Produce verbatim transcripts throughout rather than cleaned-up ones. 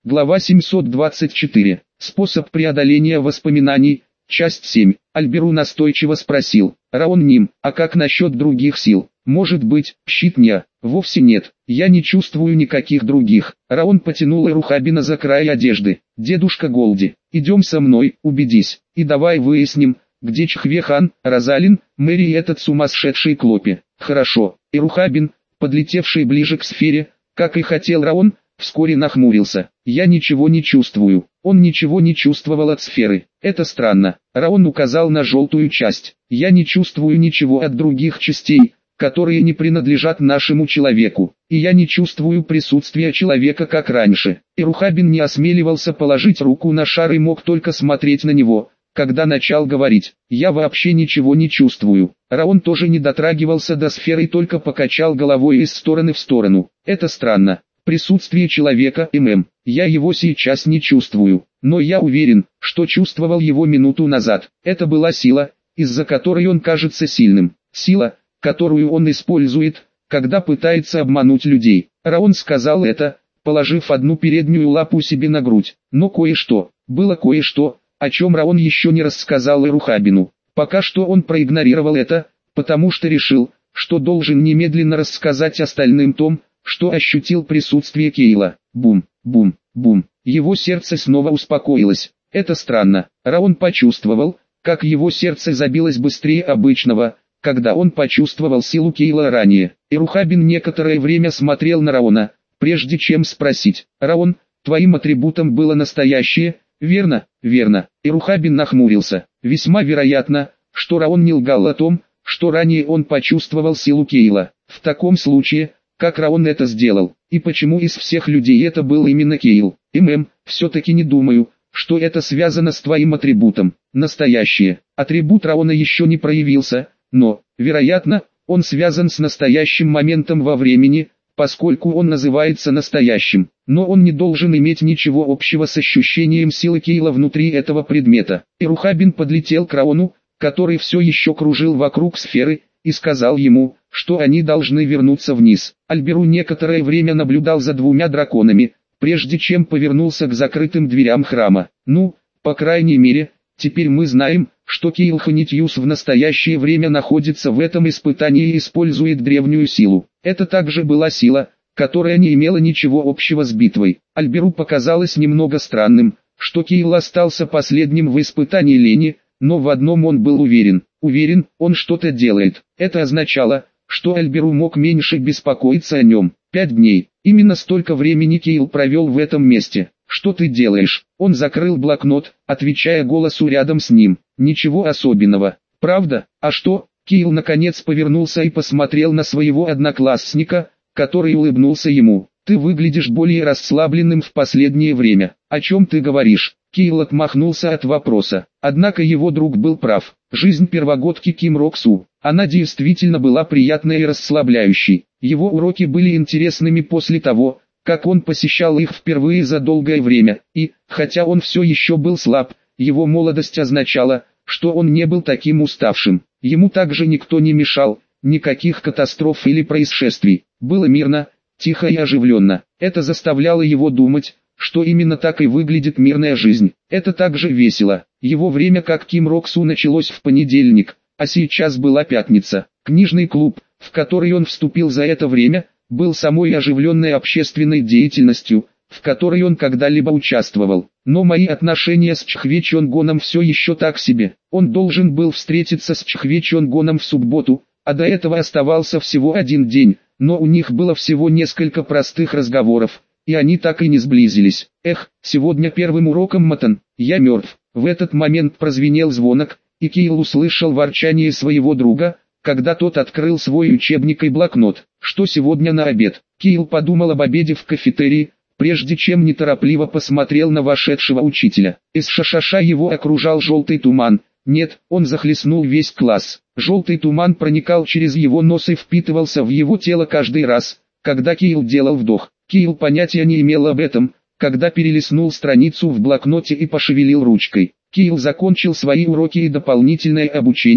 Глава семьсот двадцать четыре. Способ преодоления воспоминаний. Часть семь. Альберу настойчиво спросил: «Раон Ним, а как насчет других сил? Может быть, щит не?» «Вовсе нет, я не чувствую никаких других». Раон потянул Эрухабина за край одежды. «Дедушка Голди, идем со мной, убедись, и давай выясним, где Чхвехан, Розалин, Мэри и этот сумасшедший Клопи». «Хорошо». Эрухабин, подлетевший ближе к сфере, как и хотел Раон, вскоре нахмурился. «Я ничего не чувствую». Он ничего не чувствовал от сферы. «Это странно». Раон указал на желтую часть. «Я не чувствую ничего от других частей, которые не принадлежат нашему человеку, и я не чувствую присутствия человека как раньше». Эрухабин не осмеливался положить руку на шар и мог только смотреть на него, когда начал говорить: «Я вообще ничего не чувствую». Раон тоже не дотрагивался до сферы и только покачал головой из стороны в сторону. «Это странно. Присутствие человека, ММ, я его сейчас не чувствую, но я уверен, что чувствовал его минуту назад. Это была сила, из-за которой он кажется сильным. Сила, которую он использует, когда пытается обмануть людей». Раон сказал это, положив одну переднюю лапу себе на грудь. Но кое-что, было кое-что, о чем Раон еще не рассказал Эрухабину. Пока что он проигнорировал это, потому что решил, что должен немедленно рассказать остальным том, что ощутил присутствие Кейла. Бум, бум, бум. Его сердце снова успокоилось. Это странно. Раон почувствовал, как его сердце забилось быстрее обычного, когда он почувствовал силу Кейла ранее. Эрухабин некоторое время смотрел на Раона, прежде чем спросить: «Раон, твоим атрибутом было настоящее, верно?» «Верно». Эрухабин нахмурился. Весьма вероятно, что Раон не лгал о том, что ранее он почувствовал силу Кейла. В таком случае, как Раон это сделал, и почему из всех людей это был именно Кейл? ММ, все-таки не думаю, что это связано с твоим атрибутом. Настоящее. Атрибут Раона еще не проявился, но, вероятно, он связан с настоящим моментом во времени, поскольку он называется настоящим. Но он не должен иметь ничего общего с ощущением силы Кейла внутри этого предмета. Эрухабин подлетел к Раону, который все еще кружил вокруг сферы, и сказал ему, что они должны вернуться вниз. Альберу некоторое время наблюдал за двумя драконами, прежде чем повернулся к закрытым дверям храма. «Ну, по крайней мере, теперь мы знаем, что Кейл Ханитьюс в настоящее время находится в этом испытании и использует древнюю силу. Это также была сила, которая не имела ничего общего с битвой». Альберу показалось немного странным, что Кейл остался последним в испытании лени, но в одном он был уверен. Уверен, он что-то делает. Это означало, что Альберу мог меньше беспокоиться о нем. Пять дней. Именно столько времени Кейл провел в этом месте. «Что ты делаешь?» Он закрыл блокнот, отвечая голосу рядом с ним. «Ничего особенного». «Правда? А что?» Кейл наконец повернулся и посмотрел на своего одноклассника, который улыбнулся ему. «Ты выглядишь более расслабленным в последнее время. О чем ты говоришь?» Кейл отмахнулся от вопроса. Однако его друг был прав. Жизнь первогодки Ким Роксу, она действительно была приятной и расслабляющей. Его уроки были интересными после того, как он посещал их впервые за долгое время, и, хотя он все еще был слаб, его молодость означала, что он не был таким уставшим. Ему также никто не мешал, никаких катастроф или происшествий. Было мирно, тихо и оживленно. Это заставляло его думать, что именно так и выглядит мирная жизнь. Это также весело. Его время как Ким Роксу началось в понедельник, а сейчас была пятница. Книжный клуб, в который он вступил за это время, был самой оживленной общественной деятельностью, в которой он когда-либо участвовал. Но мои отношения с Чхве Чонгоном все еще так себе. Он должен был встретиться с Чхве Чонгоном в субботу, а до этого оставался всего один день, но у них было всего несколько простых разговоров, и они так и не сблизились. Эх, сегодня первым уроком Матан, я мертв. В этот момент прозвенел звонок, и Кейл услышал ворчание своего друга, когда тот открыл свой учебник и блокнот. Что сегодня на обед? Кейл подумал об обеде в кафетерии, прежде чем неторопливо посмотрел на вошедшего учителя. Из шашаша его окружал желтый туман. Нет, он захлестнул весь класс. Желтый туман проникал через его нос и впитывался в его тело каждый раз, когда Кейл делал вдох. Кейл понятия не имел об этом, когда перелистнул страницу в блокноте и пошевелил ручкой. Кейл закончил свои уроки и дополнительное обучение,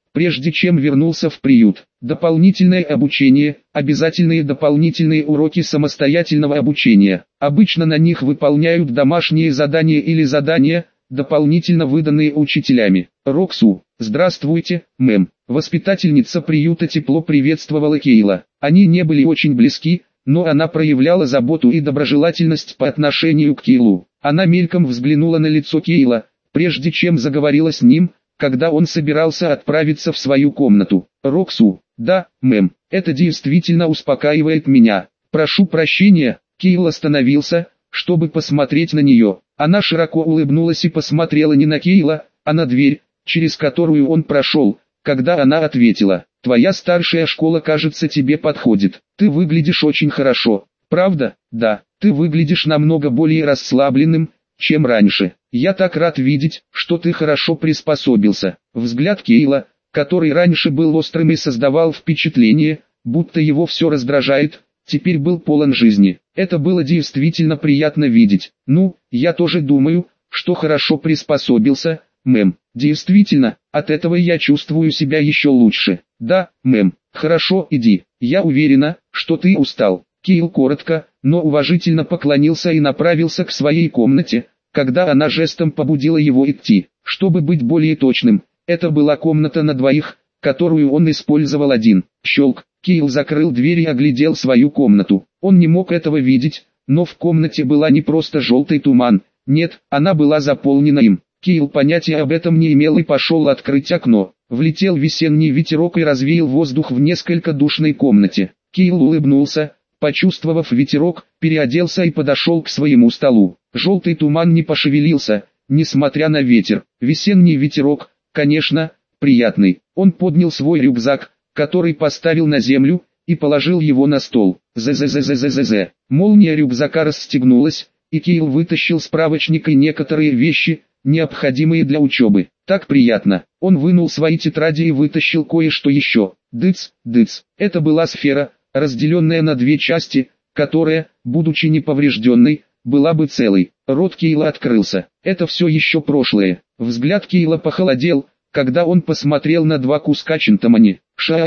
прежде чем вернулся в приют. Дополнительное обучение, обязательные дополнительные уроки самостоятельного обучения. Обычно на них выполняют домашние задания или задания, дополнительно выданные учителями. Роксу, здравствуйте, мэм. Воспитательница приюта тепло приветствовала Кейла. Они не были очень близки, но она проявляла заботу и доброжелательность по отношению к Кейлу. Она мельком взглянула на лицо Кейла, прежде чем заговорила с ним, когда он собирался отправиться в свою комнату. Роксу, да, мэм, это действительно успокаивает меня. Прошу прощения. Кейл остановился, чтобы посмотреть на нее. Она широко улыбнулась и посмотрела не на Кейла, а на дверь, через которую он прошел, когда она ответила: «Твоя старшая школа, кажется, тебе подходит. Ты выглядишь очень хорошо». «Правда?» «Да, ты выглядишь намного более расслабленным, чем раньше. Я так рад видеть, что ты хорошо приспособился». Взгляд Кейла, который раньше был острым и создавал впечатление, будто его все раздражает, теперь был полон жизни. Это было действительно приятно видеть. «Ну, я тоже думаю, что хорошо приспособился, мэм. Действительно, от этого я чувствую себя еще лучше». «Да, мэм, хорошо, иди. Я уверена, что ты устал». Кейл коротко, но уважительно поклонился и направился к своей комнате, когда она жестом побудила его идти. Чтобы быть более точным, это была комната на двоих, которую он использовал один. Щелк. Кейл закрыл дверь и оглядел свою комнату. Он не мог этого видеть, но в комнате была не просто желтый туман. Нет, она была заполнена им. Кейл понятия об этом не имел и пошел открыть окно. Влетел весенний ветерок и развеял воздух в несколько душной комнате. Кейл улыбнулся, почувствовав ветерок, переоделся и подошел к своему столу. Желтый туман не пошевелился, несмотря на ветер. Весенний ветерок, конечно, приятный. Он поднял свой рюкзак, который поставил на землю, и положил его на стол. З-з-з-з-з-з. Молния рюкзака расстегнулась, и Кейл вытащил справочник и некоторые вещи, необходимые для учебы. Так приятно. Он вынул свои тетради и вытащил кое-что еще. Дыц, дыц. Это была сфера, разделенная на две части, которая, будучи неповрежденной, была бы целой. Рот Кейла открылся. Это все еще прошлое. Взгляд Кейла похолодел, когда он посмотрел на два куска чинтамани.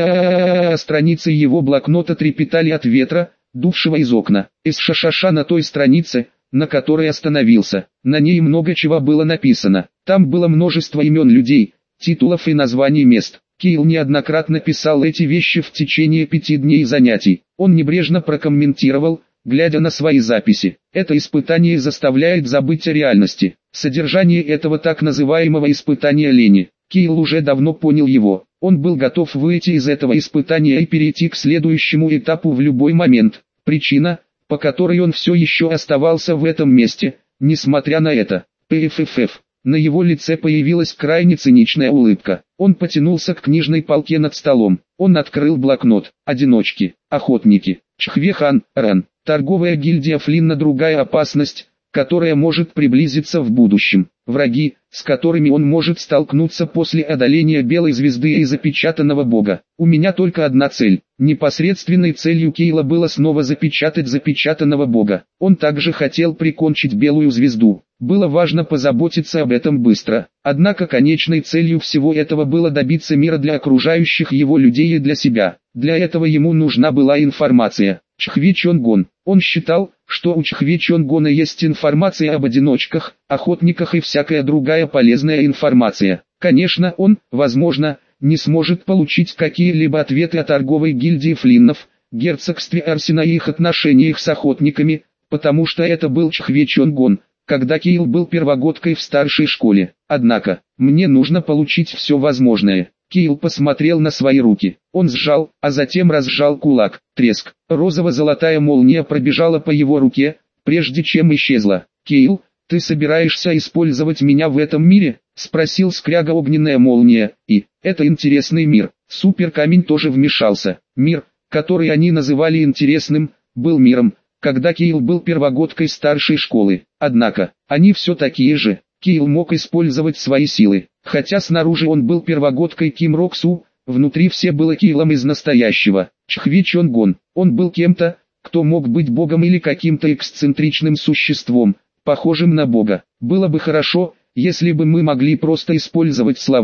Ша, страницы его блокнота трепетали от ветра, дувшего из окна. Из шашаша на той странице, на которой остановился. На ней много чего было написано. Там было множество имен людей, титулов и названий мест. Кейл неоднократно писал эти вещи в течение пяти дней занятий. Он небрежно прокомментировал, глядя на свои записи: это испытание заставляет забыть о реальности. Содержание этого так называемого испытания лени. Кейл уже давно понял его. Он был готов выйти из этого испытания и перейти к следующему этапу в любой момент. Причина, по которой он все еще оставался в этом месте, несмотря на это. ПФФ. На его лице появилась крайне циничная улыбка. Он потянулся к книжной полке над столом. Он открыл блокнот. Одиночки, охотники, Чхвехан, Ран. Торговая гильдия Флинна. Другая опасность, которая может приблизиться в будущем. Враги, с которыми он может столкнуться после одоления Белой Звезды и Запечатанного Бога. У меня только одна цель. Непосредственной целью Кейла было снова запечатать Запечатанного Бога. Он также хотел прикончить Белую Звезду. Было важно позаботиться об этом быстро. Однако конечной целью всего этого было добиться мира для окружающих его людей и для себя. Для этого ему нужна была информация. Чхве Чонгон. Он считал, что у Чхве Чонгона есть информация об одиночках, охотниках и всякая другая полезная информация. Конечно, он, возможно, не сможет получить какие-либо ответы о торговой гильдии Флиннов, герцогстве Арсена и их отношениях с охотниками, потому что это был Чхве Чонгон, когда Кейл был первогодкой в старшей школе. Однако, мне нужно получить все возможное. Кейл посмотрел на свои руки. Он сжал, а затем разжал кулак. Треск. Розово-золотая молния пробежала по его руке, прежде чем исчезла. «Кейл, ты собираешься использовать меня в этом мире?» — спросил скряга огненная молния. И, это интересный мир. Суперкамень тоже вмешался. Мир, который они называли интересным, был миром, когда Кейл был первогодкой старшей школы. Однако, они все такие же. Кейл мог использовать свои силы. Хотя снаружи он был первогодкой Ким Роксу, внутри все было Кейлом из настоящего. Чхве Чонгон. Он был кем-то, кто мог быть богом или каким-то эксцентричным существом, похожим на бога. Было бы хорошо, если бы мы могли просто использовать слова,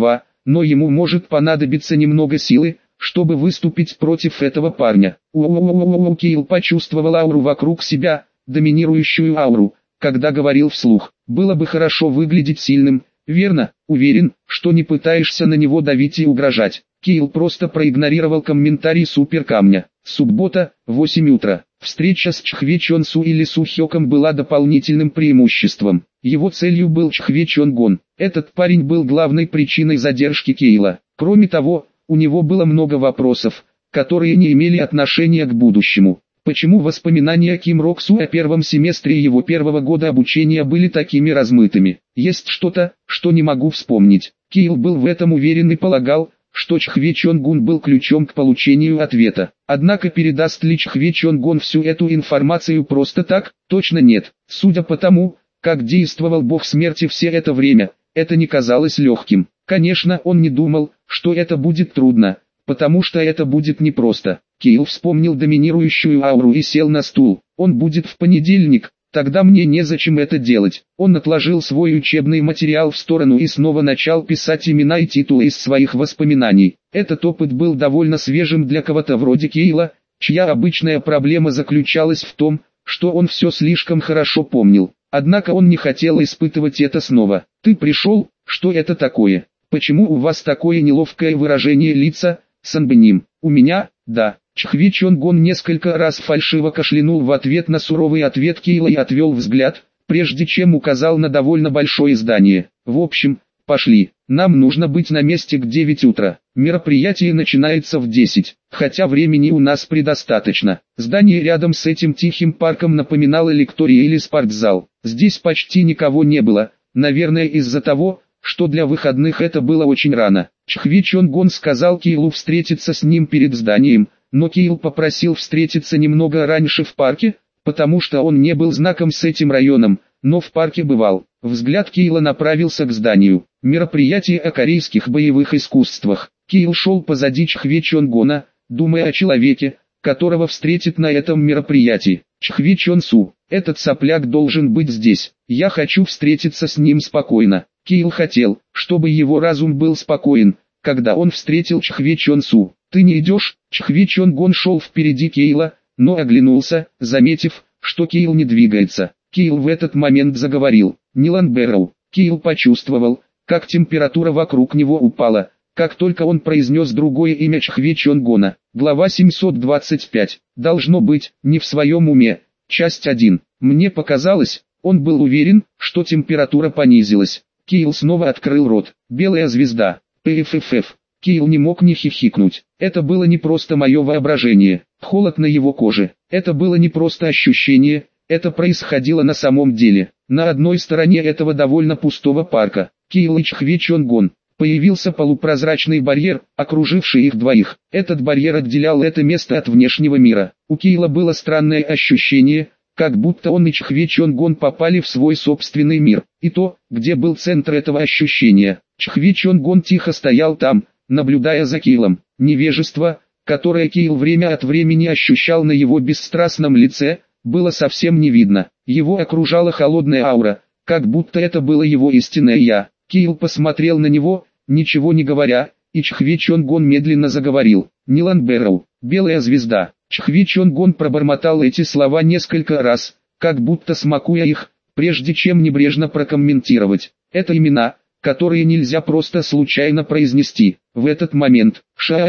но ему может понадобиться немного силы, чтобы выступить против этого парня. У-у-у-у-у-у, Кайл почувствовал ауру вокруг себя, доминирующую ауру, когда говорил вслух. Было бы хорошо выглядеть сильным, верно? Уверен, что не пытаешься на него давить и угрожать. Кайл просто проигнорировал комментарий суперкамня. Суббота, восемь утра. Встреча с Чхве Чонсу или Су Хёком была дополнительным преимуществом. Его целью был Чхве Чонгон. Этот парень был главной причиной задержки Кейла. Кроме того, у него было много вопросов, которые не имели отношения к будущему. Почему воспоминания Ким Рок Су о первом семестре его первого года обучения были такими размытыми? Есть что-то, что не могу вспомнить. Кейл был в этом уверен и полагал, что Чхве Чонгун был ключом к получению ответа. Однако передаст ли Чхве Чонгун всю эту информацию просто так? Точно нет. Судя по тому, как действовал бог смерти все это время, это не казалось легким. Конечно, он не думал, что это будет трудно, потому что это будет непросто. Кейл вспомнил доминирующую ауру и сел на стул. Он будет в понедельник, тогда мне незачем это делать. Он отложил свой учебный материал в сторону и снова начал писать имена и титулы из своих воспоминаний. Этот опыт был довольно свежим для кого-то вроде Кейла, чья обычная проблема заключалась в том, что он все слишком хорошо помнил. Однако он не хотел испытывать это снова. «Ты пришел? Что это такое? Почему у вас такое неловкое выражение лица, Санбэним?» «У меня, да». Чхве Чонгон несколько раз фальшиво кашлянул в ответ на суровый ответ Кейла и отвел взгляд, прежде чем указал на довольно большое здание. «В общем, пошли, нам нужно быть на месте к девяти утра. Мероприятие начинается в десять, хотя времени у нас предостаточно». Здание рядом с этим тихим парком напоминало лекторий или спортзал. Здесь почти никого не было, наверное из-за того, что для выходных это было очень рано. Чхве Чонгон сказал Кейлу встретиться с ним перед зданием, но Кейл попросил встретиться немного раньше в парке, потому что он не был знаком с этим районом, но в парке бывал. Взгляд Кейла направился к зданию. Мероприятие о корейских боевых искусствах. Кейл шел позади Чхве Чонгона, думая о человеке, которого встретит на этом мероприятии. Чхве Чонсу, этот сопляк должен быть здесь. Я хочу встретиться с ним спокойно. Кейл хотел, чтобы его разум был спокоен, когда он встретил Чхве Чонсу. «Ты не идешь?» Чхве Чонгон шел впереди Кейла, но оглянулся, заметив, что Кейл не двигается. Кейл в этот момент заговорил. «Нилан Бэрроу». Кейл почувствовал, как температура вокруг него упала, как только он произнес другое имя Чхве Чонгона. Глава семьсот двадцать пять. Должно быть, не в своем уме. Часть один. Мне показалось, он был уверен, что температура понизилась. Кейл снова открыл рот. «Белая звезда». «Пффф». Кейл не мог не хихикнуть. Это было не просто мое воображение. Холод на его коже. Это было не просто ощущение, это происходило на самом деле. На одной стороне этого довольно пустого парка, Кейл и Чхве Чонгон, появился полупрозрачный барьер, окруживший их двоих. Этот барьер отделял это место от внешнего мира. У Кейла было странное ощущение, как будто он и Чхве Чонгон попали в свой собственный мир. И то, где был центр этого ощущения. Чхве Чонгон тихо стоял там, наблюдая за Кейлом. Невежество, которое Кейл время от времени ощущал на его бесстрастном лице, было совсем не видно. Его окружала холодная аура, как будто это было его истинное «я». Кейл посмотрел на него, ничего не говоря, и Чхве Чонгон медленно заговорил. «Нилан Бэрроу, белая звезда». Чхве Чонгон пробормотал эти слова несколько раз, как будто смакуя их, прежде чем небрежно прокомментировать. Это имена, которые нельзя просто случайно произнести. В этот момент,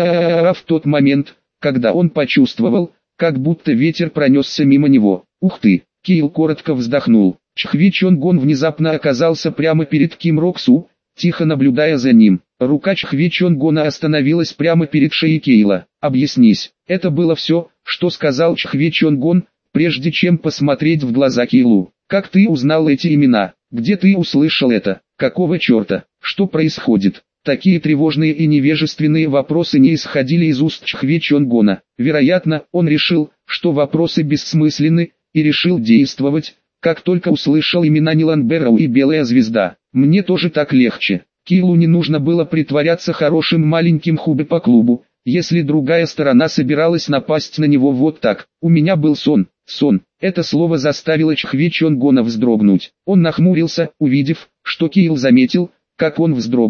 ша в тот момент, когда он почувствовал, как будто ветер пронесся мимо него. «Ух ты!» Кейл коротко вздохнул. Чхве Чонгон внезапно оказался прямо перед Ким Рок Су, тихо наблюдая за ним. Рука Чхве Чонгона остановилась прямо перед шеей Кейла. «Объяснись». Это было все, что сказал Чхве Чонгон, прежде чем посмотреть в глаза Кейлу. «Как ты узнал эти имена? Где ты услышал это? Какого черта? Что происходит?» Такие тревожные и невежественные вопросы не исходили из уст Чхве Чонгона. Вероятно, он решил, что вопросы бессмысленны, и решил действовать, как только услышал имена Нилан Бэрроу и Белая звезда. «Мне тоже так легче». Кейлу не нужно было притворяться хорошим маленьким хубе по клубу, если другая сторона собиралась напасть на него вот так. «У меня был сон». Сон. Это слово заставило Чхве Чонгона вздрогнуть. Он нахмурился, увидев, что Кейл заметил, как он вздрогнул.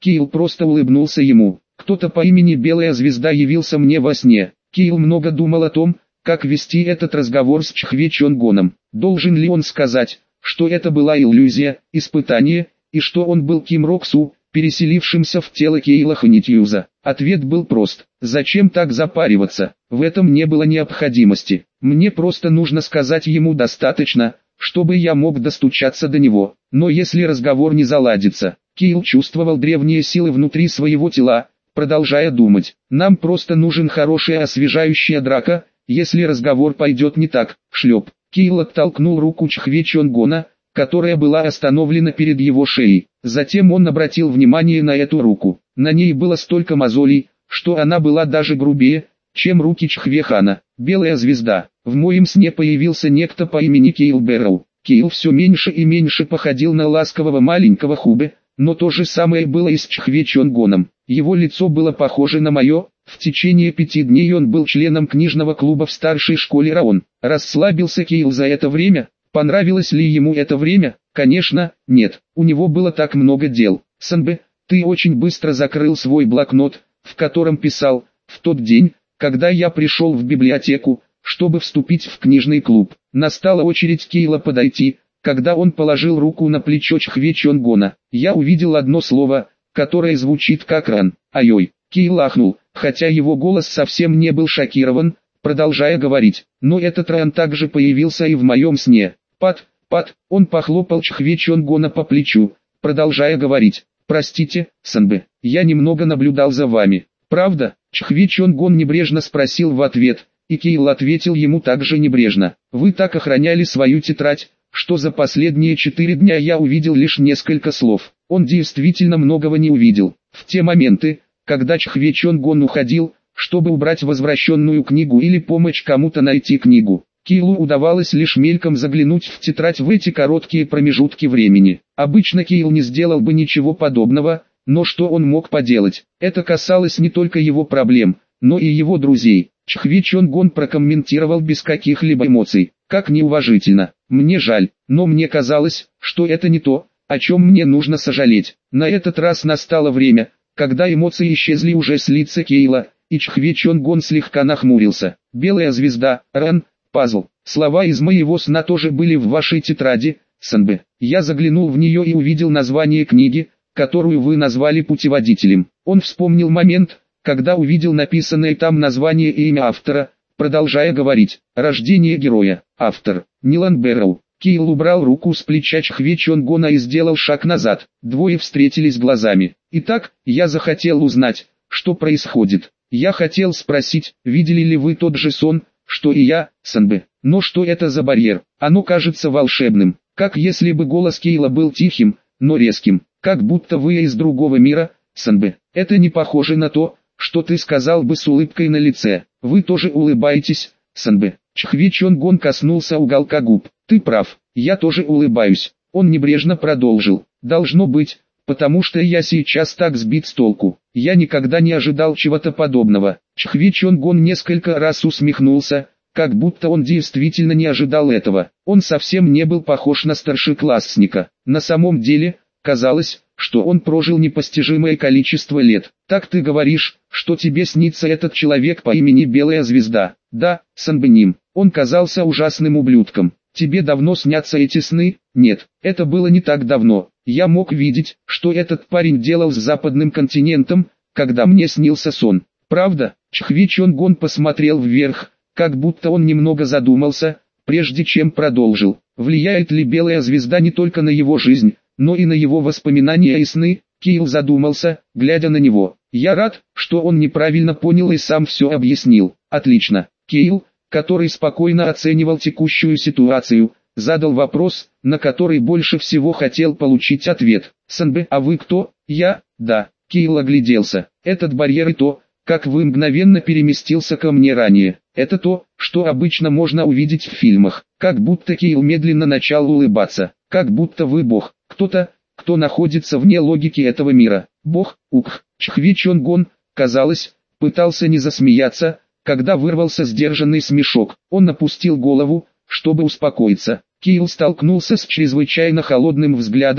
Кейл просто улыбнулся ему. Кто-то по имени Белая Звезда явился мне во сне. Кейл много думал о том, как вести этот разговор с Чхве Чонгоном. Должен ли он сказать, что это была иллюзия, испытание, и что он был Ким Роксу, переселившимся в тело Кейла Ханитьюза? Ответ был прост. Зачем так запариваться? В этом не было необходимости. Мне просто нужно сказать ему достаточно, чтобы я мог достучаться до него. Но если разговор не заладится, Кейл чувствовал древние силы внутри своего тела, продолжая думать. Нам просто нужен хорошая освежающая драка, если разговор пойдет не так. Шлеп. Кейл оттолкнул руку Чхве Чонгона, которая была остановлена перед его шеей. Затем он обратил внимание на эту руку. На ней было столько мозолей, что она была даже грубее, чем руки Чхве Хана. Белая Звезда. В моем сне появился некто по имени Кейл Бэрроу. Кейл все меньше и меньше походил на ласкового маленького Хубе, но то же самое было и с Чхве Чонгоном. Его лицо было похоже на мое. В течение пяти дней он был членом книжного клуба в старшей школе Раон. Расслабился Кейл за это время? Понравилось ли ему это время? Конечно, нет. У него было так много дел. Санбэ, ты очень быстро закрыл свой блокнот, в котором писал, в тот день, когда я пришел в библиотеку, чтобы вступить в книжный клуб. Настала очередь Кейла подойти, когда он положил руку на плечо Чхве Чонгона. Я увидел одно слово, которое звучит как ран. Ай-ой. Кейл ахнул, хотя его голос совсем не был шокирован, продолжая говорить. Но этот ран также появился и в моем сне. Пат, пат, он похлопал Чхве Чонгона по плечу, продолжая говорить. Простите, Санбэ, я немного наблюдал за вами. Правда? Чхве Чонгон небрежно спросил в ответ, и Кейл ответил ему также небрежно. Вы так охраняли свою тетрадь, что за последние четыре дня я увидел лишь несколько слов. Он действительно многого не увидел. В те моменты, когда Чхве Чонгон уходил, чтобы убрать возвращенную книгу или помочь кому-то найти книгу, Кейлу удавалось лишь мельком заглянуть в тетрадь в эти короткие промежутки времени. Обычно Кейл не сделал бы ничего подобного, но что он мог поделать? Это касалось не только его проблем, но и его друзей. Чхве Чонгон прокомментировал без каких-либо эмоций. Как неуважительно. Мне жаль, но мне казалось, что это не то, о чем мне нужно сожалеть. На этот раз настало время, когда эмоции исчезли уже с лица Кейла, и Чхве Чонгон слегка нахмурился. Белая Звезда, Ран, пазл. Слова из моего сна тоже были в вашей тетради, Санбэ. Я заглянул в нее и увидел название книги, которую вы назвали путеводителем. Он вспомнил момент, когда увидел написанное там название и имя автора, продолжая говорить. Рождение героя. Автор. Нилан Бэрроу. Кейл убрал руку с плеча Чхве Чонгона и сделал шаг назад. Двое встретились глазами. Итак, я захотел узнать, что происходит. Я хотел спросить, видели ли вы тот же сон, что и я, Санбэ. Но что это за барьер? Оно кажется волшебным. Как если бы голос Кейла был тихим, но резким. Как будто вы из другого мира, Санбэ. Это не похоже на то, что ты сказал бы с улыбкой на лице. Вы тоже улыбаетесь, Санбэ. Чхве Чонгон коснулся уголка губ. Ты прав, я тоже улыбаюсь. Он небрежно продолжил. Должно быть, потому что я сейчас так сбит с толку. Я никогда не ожидал чего-то подобного. Чхве Чонгон несколько раз усмехнулся, как будто он действительно не ожидал этого. Он совсем не был похож на старшеклассника. На самом деле, казалось, что он прожил непостижимое количество лет. Так ты говоришь, что тебе снится этот человек по имени Белая Звезда? Да, Санбэним. Он казался ужасным ублюдком. Тебе давно снятся эти сны? Нет, это было не так давно. Я мог видеть, что этот парень делал с западным континентом, когда мне снился сон. Правда? Чхве Чонгон посмотрел вверх, как будто он немного задумался, прежде чем продолжил. Влияет ли Белая Звезда не только на его жизнь, но и на его воспоминания и сны? Кейл задумался, глядя на него. Я рад, что он неправильно понял и сам все объяснил. Отлично. Кейл, который спокойно оценивал текущую ситуацию, задал вопрос, на который больше всего хотел получить ответ. Санбэ, а вы кто? Я? Да. Кейл огляделся. Этот барьер и то, как вы мгновенно переместился ко мне ранее. Это то, что обычно можно увидеть в фильмах. Как будто Кейл медленно начал улыбаться. Как будто вы бог. Кто-то, кто находится вне логики этого мира. Бог, ух. Чхве Чонгон, казалось, пытался не засмеяться, когда вырвался сдержанный смешок. Он опустил голову, чтобы успокоиться. Кейл столкнулся с чрезвычайно холодным взглядом,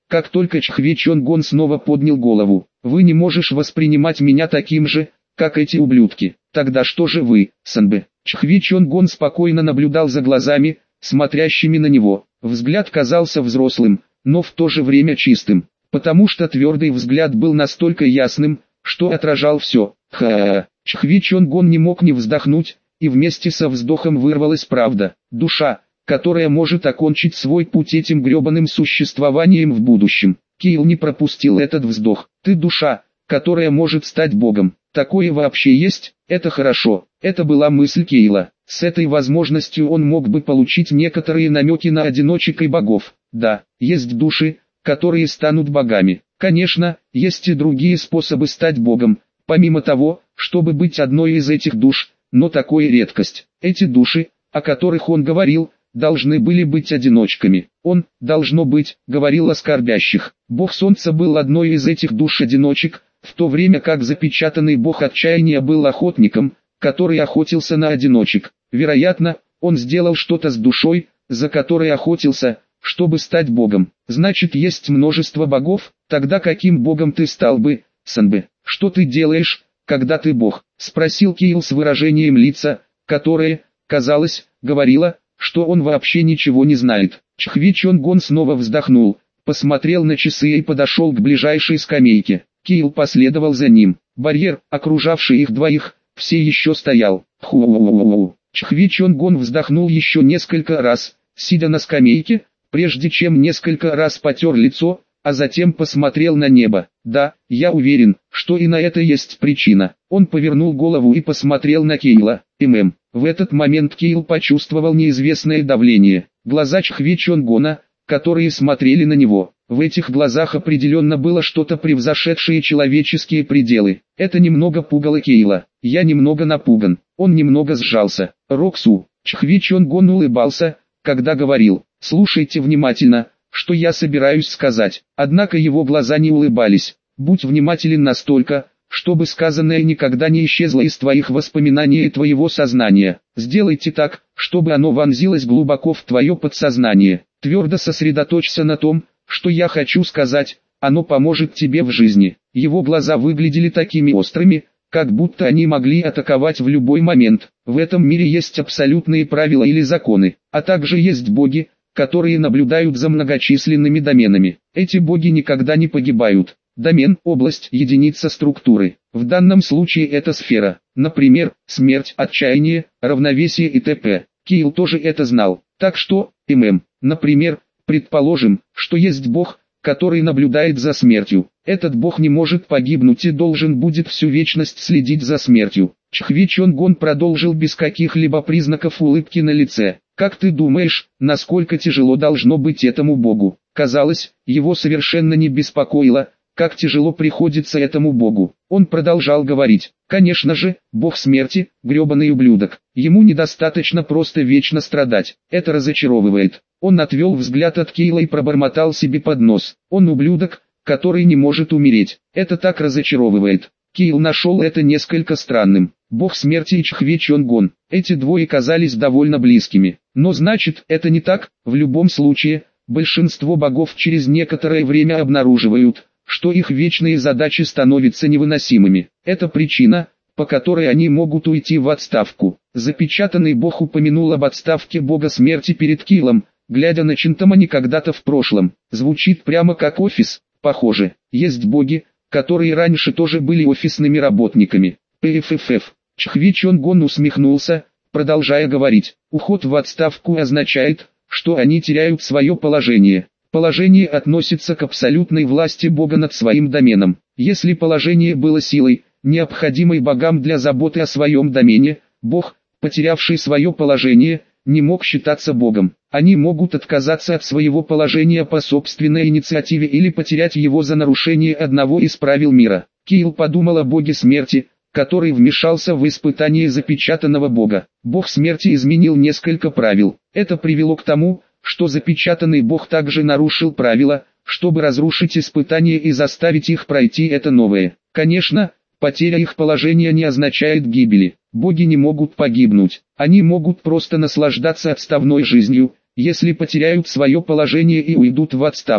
Как только Чхве Чонгон снова поднял голову. Вы не можешь воспринимать меня таким же, как эти ублюдки. Тогда что же вы, Санбэ? Чхве Чонгон спокойно наблюдал за глазами, смотрящими на него. Взгляд казался взрослым, но в то же время чистым, потому что твердый взгляд был настолько ясным, что отражал все. Ха-ха-ха. Чхве Чонгон не мог не вздохнуть, и вместе со вздохом вырвалась правда. Душа, которая может окончить свой путь этим гребаным существованием в будущем. Кейл не пропустил этот вздох. Ты душа, которая может стать Богом. Такое вообще есть? Это хорошо. Это была мысль Кейла. С этой возможностью он мог бы получить некоторые намеки на одиночек и богов. Да, есть души, которые станут богами. Конечно, есть и другие способы стать Богом, помимо того, чтобы быть одной из этих душ, но такое редкость. Эти души, о которых он говорил, должны были быть одиночками. Он, должно быть, говорил о скорбящих. Бог Солнца был одной из этих душ-одиночек, в то время как запечатанный бог отчаяния был охотником, который охотился на одиночек. Вероятно, он сделал что-то с душой, за которой охотился, чтобы стать богом. Значит, есть множество богов. Тогда каким богом ты стал бы, Санбэ? Что ты делаешь, когда ты бог? Спросил Кейл с выражением лица, которое, казалось, говорило, что он вообще ничего не знает. Чхве Чонгон снова вздохнул, посмотрел на часы и подошел к ближайшей скамейке. Кейл последовал за ним. Барьер, окружавший их двоих, все еще стоял. Ху-у-у-у-у. Чхве Чонгон вздохнул еще несколько раз, сидя на скамейке, прежде чем несколько раз потер лицо, а затем посмотрел на небо. Да, я уверен, что и на это есть причина. Он повернул голову и посмотрел на Кейла. ММ. В этот момент Кейл почувствовал неизвестное давление. Глаза Чхве Чонгона, которые смотрели на него. В этих глазах определенно было что-то превзошедшее человеческие пределы. Это немного пугало Кейла. Я немного напуган. Он немного сжался. Роксу. Чхве Чонгон улыбался, когда говорил. Слушайте внимательно, что я собираюсь сказать. Однако его глаза не улыбались. Будь внимателен настолько, чтобы сказанное никогда не исчезло из твоих воспоминаний и твоего сознания. Сделайте так, чтобы оно вонзилось глубоко в твое подсознание. Твердо сосредоточься на том, что я хочу сказать, оно поможет тебе в жизни. Его глаза выглядели такими острыми, как будто они могли атаковать в любой момент. В этом мире есть абсолютные правила или законы, а также есть боги, которые наблюдают за многочисленными доменами. Эти боги никогда не погибают. Домен – область, единица структуры. В данном случае это сфера. Например, смерть, отчаяние, равновесие и т.п. Кейл тоже это знал. Так что, ММ, например, предположим, что есть бог, который наблюдает за смертью. Этот бог не может погибнуть и должен будет всю вечность следить за смертью. Чхве Чонгон продолжил без каких-либо признаков улыбки на лице. Как ты думаешь, насколько тяжело должно быть этому богу? Казалось, его совершенно не беспокоило, как тяжело приходится этому богу. Он продолжал говорить. Конечно же, бог смерти, гребаный ублюдок. Ему недостаточно просто вечно страдать. Это разочаровывает. Он отвел взгляд от Кейла и пробормотал себе под нос. Он ублюдок, который не может умереть. Это так разочаровывает. Кейл нашел это несколько странным. Бог смерти и Чхве Чонгон. Эти двое казались довольно близкими. Но значит, это не так. В любом случае, большинство богов через некоторое время обнаруживают, что их вечные задачи становятся невыносимыми. Это причина, по которой они могут уйти в отставку. Запечатанный бог упомянул об отставке бога смерти перед Кейлом, глядя на Чинтамани когда-то в прошлом. Звучит прямо как офис. Похоже, есть боги, которые раньше тоже были офисными работниками. ПФФФ. Чхве Чонгон усмехнулся, продолжая говорить. Уход в отставку означает, что они теряют свое положение. Положение относится к абсолютной власти Бога над своим доменом. Если положение было силой, необходимой богам для заботы о своем домене, Бог, потерявший свое положение, не мог считаться Богом. Они могут отказаться от своего положения по собственной инициативе или потерять его за нарушение одного из правил мира. Кейл подумал о боге смерти, который вмешался в испытание запечатанного бога. Бог смерти изменил несколько правил. Это привело к тому, что запечатанный бог также нарушил правила, чтобы разрушить испытание и заставить их пройти это новое. Конечно, потеря их положения не означает гибели. Боги не могут погибнуть. Они могут просто наслаждаться отставной жизнью, если потеряют свое положение и уйдут в отставку.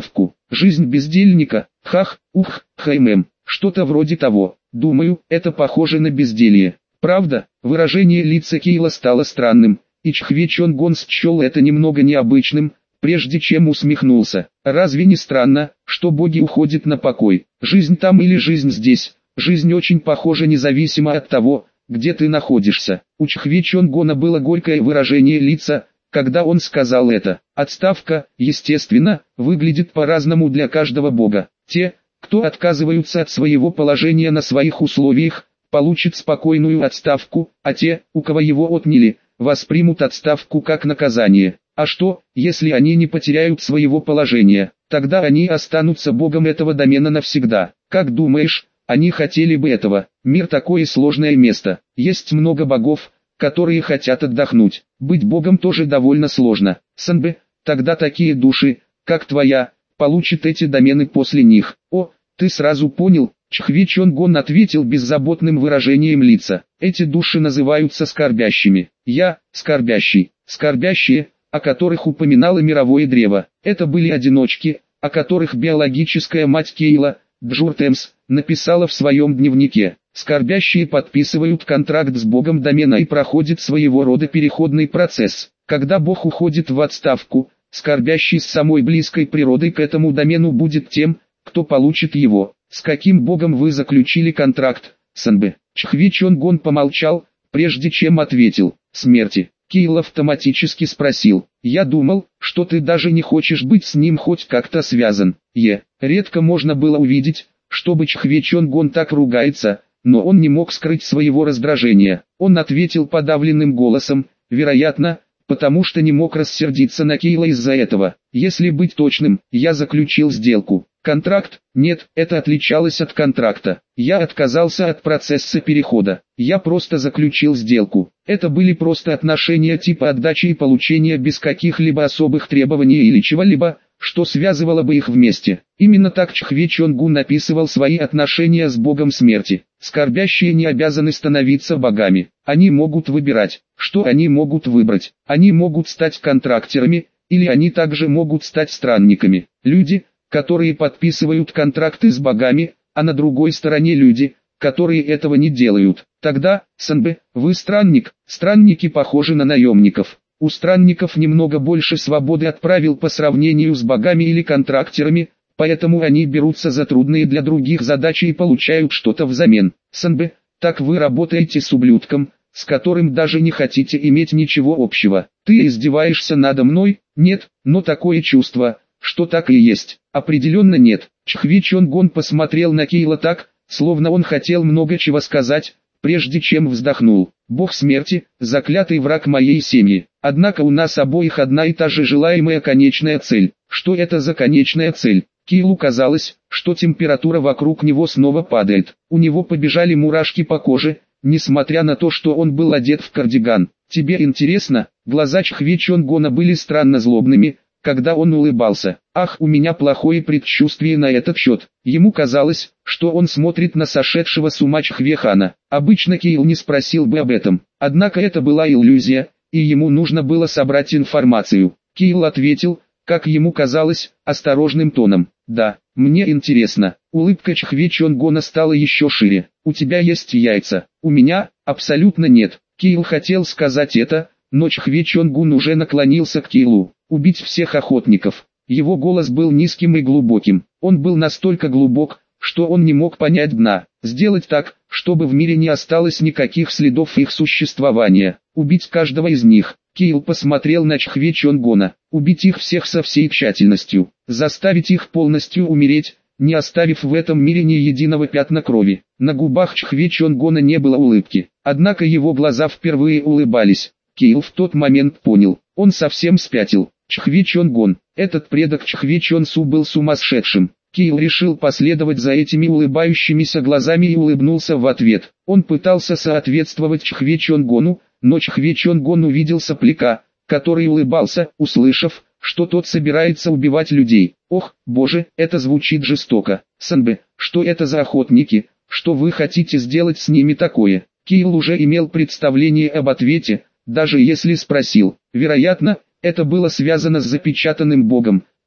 Жизнь бездельника, хах, ух, хмм, что-то вроде того. Думаю, это похоже на безделье. Правда, выражение лица Кейла стало странным, и Чхве Чонгон счел это немного необычным, прежде чем усмехнулся. Разве не странно, что боги уходят на покой? Жизнь там или жизнь здесь? Жизнь очень похожа независимо от того, где ты находишься. У Чхве Чонгона было горькое выражение лица, когда он сказал это. Отставка, естественно, выглядит по-разному для каждого бога. Те, кто отказываются от своего положения на своих условиях, получат спокойную отставку, а те, у кого его отняли, воспримут отставку как наказание. А что, если они не потеряют своего положения? Тогда они останутся богом этого домена навсегда. Как думаешь, они хотели бы этого? Мир такое сложное место. Есть много богов, которые хотят отдохнуть. Быть богом тоже довольно сложно. Санбэ, тогда такие души, как твоя, получат эти домены после них. О, ты сразу понял? Чхве Чонгон ответил беззаботным выражением лица. Эти души называются скорбящими. Я, скорбящий. Скорбящие, о которых упоминало мировое древо. Это были одиночки, о которых биологическая мать Кейла, Джуртемс, написала в своем дневнике. Скорбящие подписывают контракт с богом домена и проходят своего рода переходный процесс. Когда бог уходит в отставку, скорбящий с самой близкой природой к этому домену будет тем, кто получит его. С каким богом вы заключили контракт, Санбэ? Чхве Чонгон помолчал, прежде чем ответил. Смерти. Кейл автоматически спросил. Я думал, что ты даже не хочешь быть с ним хоть как-то связан. Е. Редко можно было увидеть, чтобы Чхве Чонгон так ругается, но он не мог скрыть своего раздражения. Он ответил подавленным голосом, вероятно, потому что не мог рассердиться на Кейла из-за этого. Если быть точным, я заключил сделку. Контракт? Нет, это отличалось от контракта. Я отказался от процесса перехода. Я просто заключил сделку. Это были просто отношения типа отдачи и получения без каких-либо особых требований или чего-либо, что связывало бы их вместе. Именно так Чхве Чонгун описывал свои отношения с богом смерти. Скорбящие не обязаны становиться богами. Они могут выбирать, что они могут выбрать. Они могут стать контрактерами, или они также могут стать странниками. Люди, которые подписывают контракты с богами, а на другой стороне люди, которые этого не делают. Тогда, Санбэ, вы странник. Странники похожи на наемников. У странников немного больше свободы от правил по сравнению с богами или контрактерами, поэтому они берутся за трудные для других задачи и получают что-то взамен. Санбэ, так вы работаете с ублюдком, с которым даже не хотите иметь ничего общего. Ты издеваешься надо мной? Нет, но такое чувство, что так и есть. Определенно нет. Чхве Чонгон посмотрел на Кейла так, словно он хотел много чего сказать, прежде чем вздохнул. Бог смерти, заклятый враг моей семьи. Однако у нас обоих одна и та же желаемая конечная цель. Что это за конечная цель? Кейлу казалось, что температура вокруг него снова падает. У него побежали мурашки по коже, несмотря на то, что он был одет в кардиган. Тебе интересно? Глаза Чхве Чонгона были странно злобными, когда он улыбался. Ах, у меня плохое предчувствие на этот счет. Ему казалось, что он смотрит на сошедшего с ума Чхве Хана. Обычно Кейл не спросил бы об этом. Однако это была иллюзия, и ему нужно было собрать информацию. Кейл ответил, как ему казалось, осторожным тоном. Да, мне интересно. Улыбка Чхве Чонгона стала еще шире. У тебя есть яйца? У меня? Абсолютно нет. Кейл хотел сказать это, но Чхве Чонгун уже наклонился к Кейлу. Убить всех охотников. Его голос был низким и глубоким. Он был настолько глубок, что он не мог понять дна. Сделать так, чтобы в мире не осталось никаких следов их существования. Убить каждого из них. Кейл посмотрел на Чхве Чонгона. Убить их всех со всей тщательностью. Заставить их полностью умереть, не оставив в этом мире ни единого пятна крови. На губах Чхве Чонгона не было улыбки. Однако его глаза впервые улыбались. Кейл в тот момент понял, он совсем спятил. Чхве Чонгон, этот предок Чхве Чонсу был сумасшедшим. Кейл решил последовать за этими улыбающимися глазами и улыбнулся в ответ. Он пытался соответствовать Чхве Чонгону, но Чхве Чонгон увидел сопляка, который улыбался, услышав, что тот собирается убивать людей. Ох, боже, это звучит жестоко. Санбэ, что это за охотники, что вы хотите сделать с ними такое? Кейл уже имел представление об ответе, даже если спросил. Вероятно, это было связано с запечатанным богом,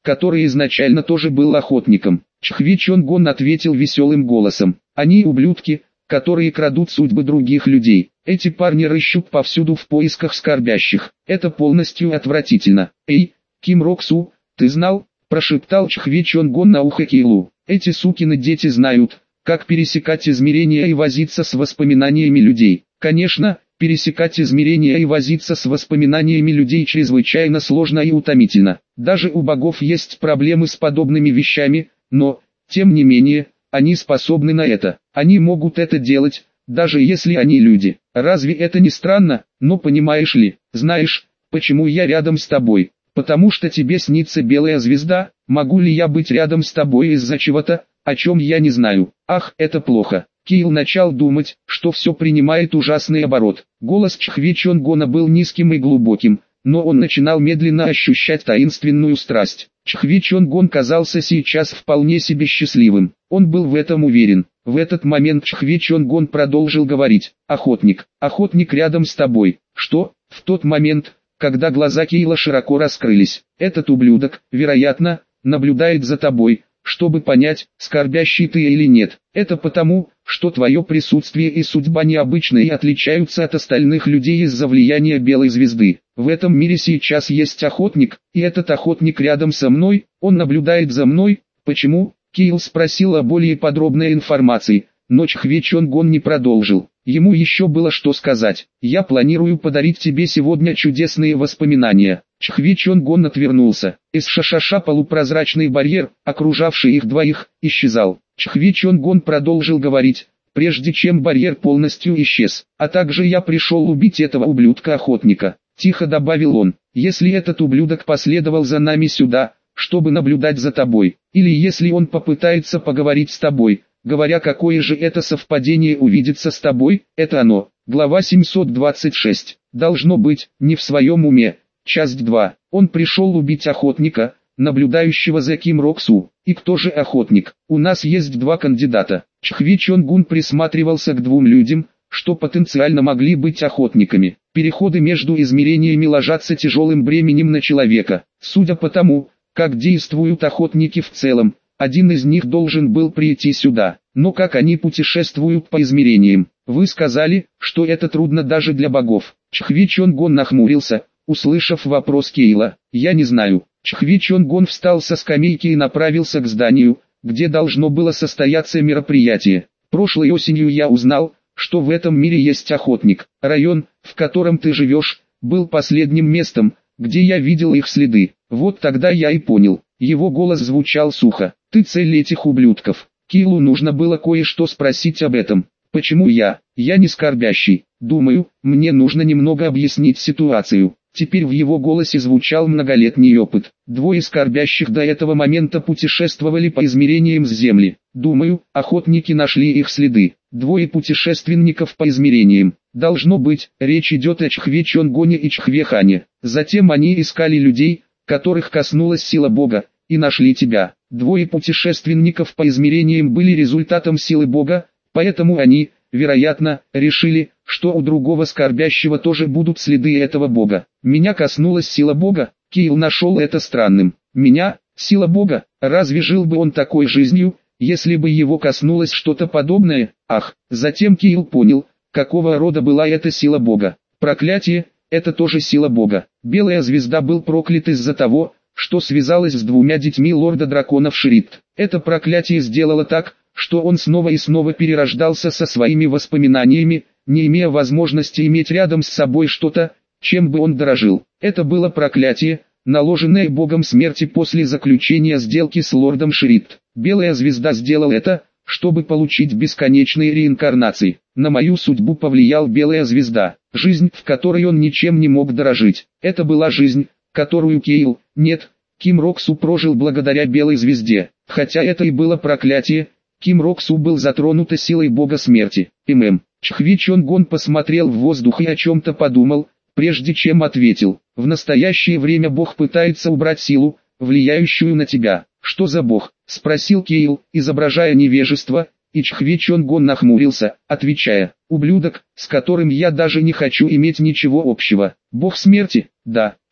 который изначально тоже был охотником. Чхве Чонгон ответил веселым голосом. Они ублюдки, которые крадут судьбы других людей. Эти парни рыщут повсюду в поисках скорбящих. Это полностью отвратительно. Эй, Ким Рок-су, ты знал? Прошептал Чхве Чонгон на ухо Кейлу. Эти сукины дети знают, как пересекать измерения и возиться с воспоминаниями людей. Конечно, пересекать измерения и возиться с воспоминаниями людей чрезвычайно сложно и утомительно. Даже у богов есть проблемы с подобными вещами, но, тем не менее, они способны на это. Они могут это делать, даже если они люди. Разве это не странно? Но понимаешь ли, знаешь, почему я рядом с тобой? Потому что тебе снится белая звезда. Могу ли я быть рядом с тобой из-за чего-то, о чем я не знаю? Ах, это плохо. Кейл начал думать, что все принимает ужасный оборот. Голос Чхве Чонгона был низким и глубоким, но он начинал медленно ощущать таинственную страсть. Чхве Чонгон казался сейчас вполне себе счастливым. Он был в этом уверен. В этот момент Чхве Чонгон продолжил говорить. «Охотник, охотник рядом с тобой». Что? В тот момент, когда глаза Кейла широко раскрылись. Этот ублюдок, вероятно, наблюдает за тобой, чтобы понять, скорбящий ты или нет. Это потому, что твое присутствие и судьба необычны и отличаются от остальных людей из-за влияния белой звезды. В этом мире сейчас есть охотник, и этот охотник рядом со мной, он наблюдает за мной. Почему? Кейл спросил о более подробной информации, но Чхве Чонгон не продолжил. Ему еще было что сказать. «Я планирую подарить тебе сегодня чудесные воспоминания». Чхве Чонгон отвернулся. Из шашаша полупрозрачный барьер, окружавший их двоих, исчезал. Чхве Чонгон продолжил говорить, прежде чем барьер полностью исчез. «А также я пришел убить этого ублюдка-охотника», — тихо добавил он. «Если этот ублюдок последовал за нами сюда, чтобы наблюдать за тобой, или если он попытается поговорить с тобой, говоря, какое же это совпадение увидеться с тобой, это оно». Глава семьсот двадцать шесть. Должно быть, не в своем уме. Часть два. Он пришел убить охотника, наблюдающего за Ким Рок-су. И кто же охотник? У нас есть два кандидата. Чхве Чонгун присматривался к двум людям, что потенциально могли быть охотниками. Переходы между измерениями ложатся тяжелым бременем на человека. Судя по тому, как действуют охотники в целом, один из них должен был прийти сюда. Но как они путешествуют по измерениям? Вы сказали, что это трудно даже для богов. Чхве Чонгон нахмурился, услышав вопрос Кейла. «Я не знаю». Чхве Чонгон встал со скамейки и направился к зданию, где должно было состояться мероприятие. «Прошлой осенью я узнал, что в этом мире есть охотник. Район, в котором ты живешь, был последним местом, где я видел их следы. Вот тогда я и понял». Его голос звучал сухо. «Ты цель этих ублюдков». Кейлу нужно было кое-что спросить об этом. «Почему я? Я не скорбящий. Думаю, мне нужно немного объяснить ситуацию». Теперь в его голосе звучал многолетний опыт. Двое скорбящих до этого момента путешествовали по измерениям с Земли. Думаю, охотники нашли их следы. Двое путешественников по измерениям. Должно быть, речь идет о Чхве Чонгоне и Чхве Хане. Затем они искали людей, которых коснулась сила Бога, и нашли тебя. Двое путешественников по измерениям были результатом силы Бога, поэтому они, вероятно, решили, что у другого скорбящего тоже будут следы этого Бога. Меня коснулась сила Бога. Кейл нашел это странным. Меня, сила Бога, разве жил бы он такой жизнью, если бы его коснулось что-то подобное? Ах, затем Кейл понял, какого рода была эта сила Бога. Проклятие, это тоже сила Бога. Белая звезда был проклят из-за того, что связалась с двумя детьми лорда драконов Шрифт. Это проклятие сделало так, что он снова и снова перерождался со своими воспоминаниями, не имея возможности иметь рядом с собой что-то, чем бы он дорожил. Это было проклятие, наложенное богом смерти после заключения сделки с лордом Шрифт. Белая звезда сделал это, чтобы получить бесконечные реинкарнации. На мою судьбу повлиял белая звезда, жизнь, в которой он ничем не мог дорожить. Это была жизнь, которую Кейл, нет, Ким Рок-су прожил благодаря белой звезде. Хотя это и было проклятие, Ким Рок-су был затронут силой бога смерти. ММ. Чхве Чонгон посмотрел в воздух и о чем-то подумал, прежде чем ответил. В настоящее время бог пытается убрать силу, влияющую на тебя. Что за бог? Спросил Кейл, изображая невежество, и Чхве Чонгон нахмурился, отвечая. Ублюдок, с которым я даже не хочу иметь ничего общего. Бог смерти? Да,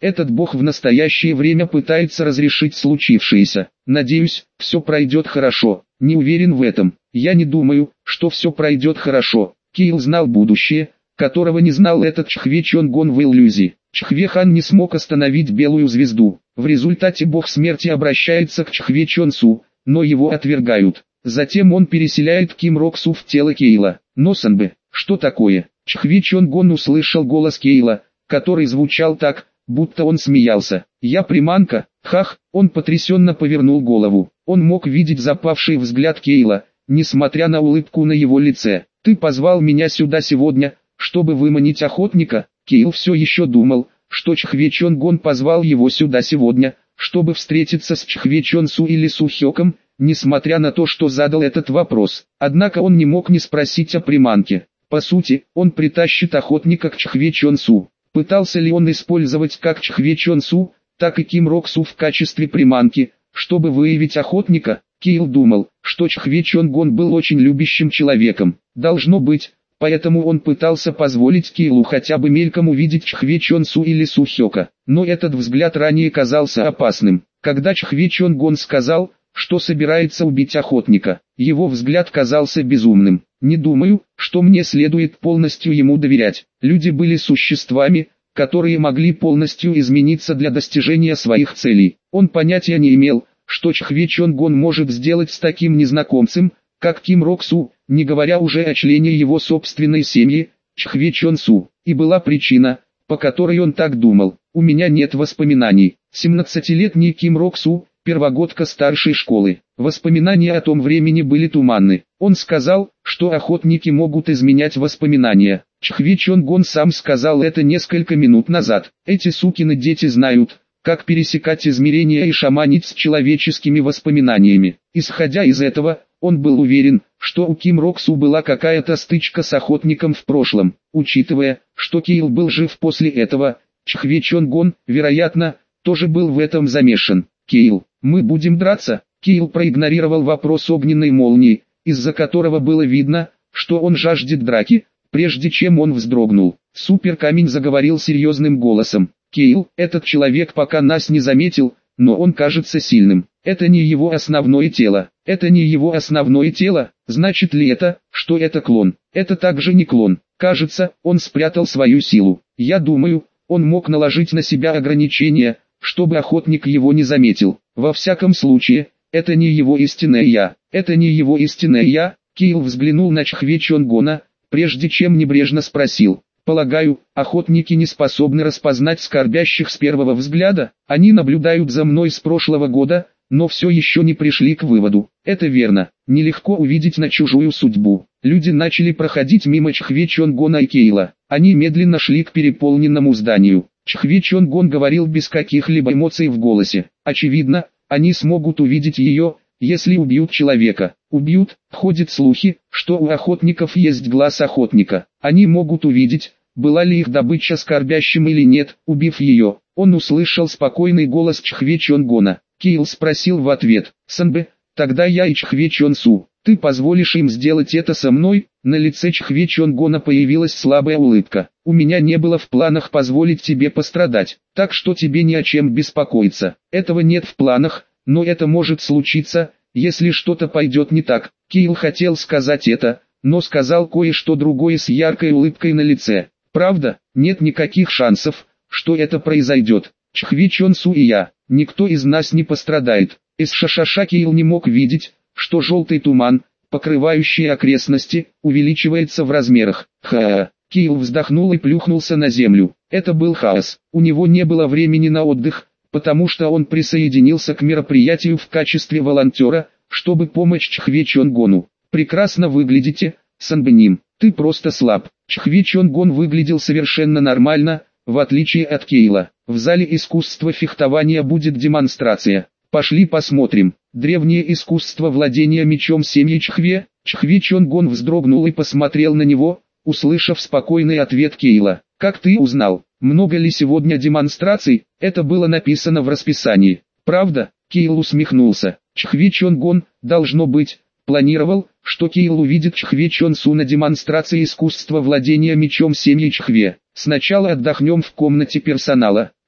Этот бог в настоящее время пытается разрешить случившееся. Надеюсь, все пройдет хорошо. Не уверен в этом. Я не думаю, что все пройдет хорошо. Кейл знал будущее, которого не знал этот Чхве Чонгон в иллюзии. Чхве Хан не смог остановить белую звезду. В результате бог смерти обращается к Чхве Чонсу, но его отвергают. Затем он переселяет Ким Роксу в тело Кейла. Но Санбэ, что такое? Чхве Чонгон услышал голос Кейла, который звучал так, будто он смеялся. «Я приманка, хах!» Он потрясенно повернул голову. Он мог видеть запавший взгляд Кейла, несмотря на улыбку на его лице. «Ты позвал меня сюда сегодня, чтобы выманить охотника?» Кейл все еще думал, что Чхве Чонгон позвал его сюда сегодня, чтобы встретиться с Чхве Чонсу или Сухёком, несмотря на то, что задал этот вопрос. Однако он не мог не спросить о приманке. По сути, он притащит охотника к Чхве Чонсу. Пытался ли он использовать как Чхве Чонсу, так и Ким Роксу в качестве приманки, чтобы выявить охотника? Кейл думал, что Чхве Чонгон был очень любящим человеком. Должно быть, поэтому он пытался позволить Кейлу хотя бы мельком увидеть Чхве Чонсу или Сухёка. Но этот взгляд ранее казался опасным. Когда Чхве Чонгон сказал, что собирается убить охотника, его взгляд казался безумным. «Не думаю, что мне следует полностью ему доверять». Люди были существами, которые могли полностью измениться для достижения своих целей. Он понятия не имел, что Чхве Чонгон может сделать с таким незнакомцем, как Ким Роксу, не говоря уже о члене его собственной семьи, Чхве Чонсу. И была причина, по которой он так думал. «У меня нет воспоминаний». семнадцатилетний Ким Роксу, первогодка старшей школы. Воспоминания о том времени были туманны. Он сказал, что охотники могут изменять воспоминания. Чхве Чонгон сам сказал это несколько минут назад. Эти сукины дети знают, как пересекать измерения и шаманить с человеческими воспоминаниями. Исходя из этого, он был уверен, что у Ким Роксу была какая-то стычка с охотником в прошлом. Учитывая, что Кейл был жив после этого, Чхве Чонгон, вероятно, тоже был в этом замешан. «Кейл, мы будем драться?» Кейл проигнорировал вопрос огненной молнии, из-за которого было видно, что он жаждет драки, прежде чем он вздрогнул. Суперкамень заговорил серьезным голосом. «Кейл, этот человек пока нас не заметил, но он кажется сильным. Это не его основное тело. Это не его основное тело. Значит ли это, что это клон? Это также не клон. Кажется, он спрятал свою силу. Я думаю, он мог наложить на себя ограничения, чтобы охотник его не заметил. Во всяком случае, это не его истинное я. Это не его истинное я». Кейл взглянул на Чхве Чонгона, прежде чем небрежно спросил. «Полагаю, охотники не способны распознать скорбящих с первого взгляда. Они наблюдают за мной с прошлого года, но все еще не пришли к выводу». Это верно. Нелегко увидеть на чужую судьбу. Люди начали проходить мимо Чхве Чонгона и Кейла. Они медленно шли к переполненному зданию. Чхве Чонгон говорил без каких-либо эмоций в голосе. Очевидно, они смогут увидеть ее, если убьют человека. Убьют, ходят слухи, что у охотников есть глаз охотника. Они могут увидеть, была ли их добыча скорбящим или нет, убив ее. Он услышал спокойный голос Чхве Чонгона. Кейл спросил в ответ. «Санбэ, тогда я и Чхве Чонсу. Ты позволишь им сделать это со мной?» На лице Чхве Чонгона появилась слабая улыбка. «У меня не было в планах позволить тебе пострадать, так что тебе не о чем беспокоиться. Этого нет в планах, но это может случиться, если что-то пойдет не так». Кейл хотел сказать это, но сказал кое-что другое с яркой улыбкой на лице. «Правда, нет никаких шансов, что это произойдет. Чхве Чонсу и я, никто из нас не пострадает». Из шашаша Кейл не мог видеть, что желтый туман, покрывающий окрестности, увеличивается в размерах. Ха-ха. Кейл вздохнул и плюхнулся на землю. Это был хаос. У него не было времени на отдых, потому что он присоединился к мероприятию в качестве волонтера, чтобы помочь Чхве Чонгону. «Прекрасно выглядите, Санбэним. Ты просто слаб». Чхве Чонгон выглядел совершенно нормально, в отличие от Кейла. В зале искусства фехтования будет демонстрация. Пошли посмотрим. Древнее искусство владения мечом семьи Чхве. Чхве Чонгон вздрогнул и посмотрел на него, услышав спокойный ответ Кейла. «Как ты узнал? Много ли сегодня демонстраций?» Это было написано в расписании. «Правда?» Кейл усмехнулся. Чхве Чонгон, должно быть, планировал, что Кейл увидит Чхве Чонсу на демонстрации искусства владения мечом семьи Чхве. «Сначала отдохнем в комнате персонала».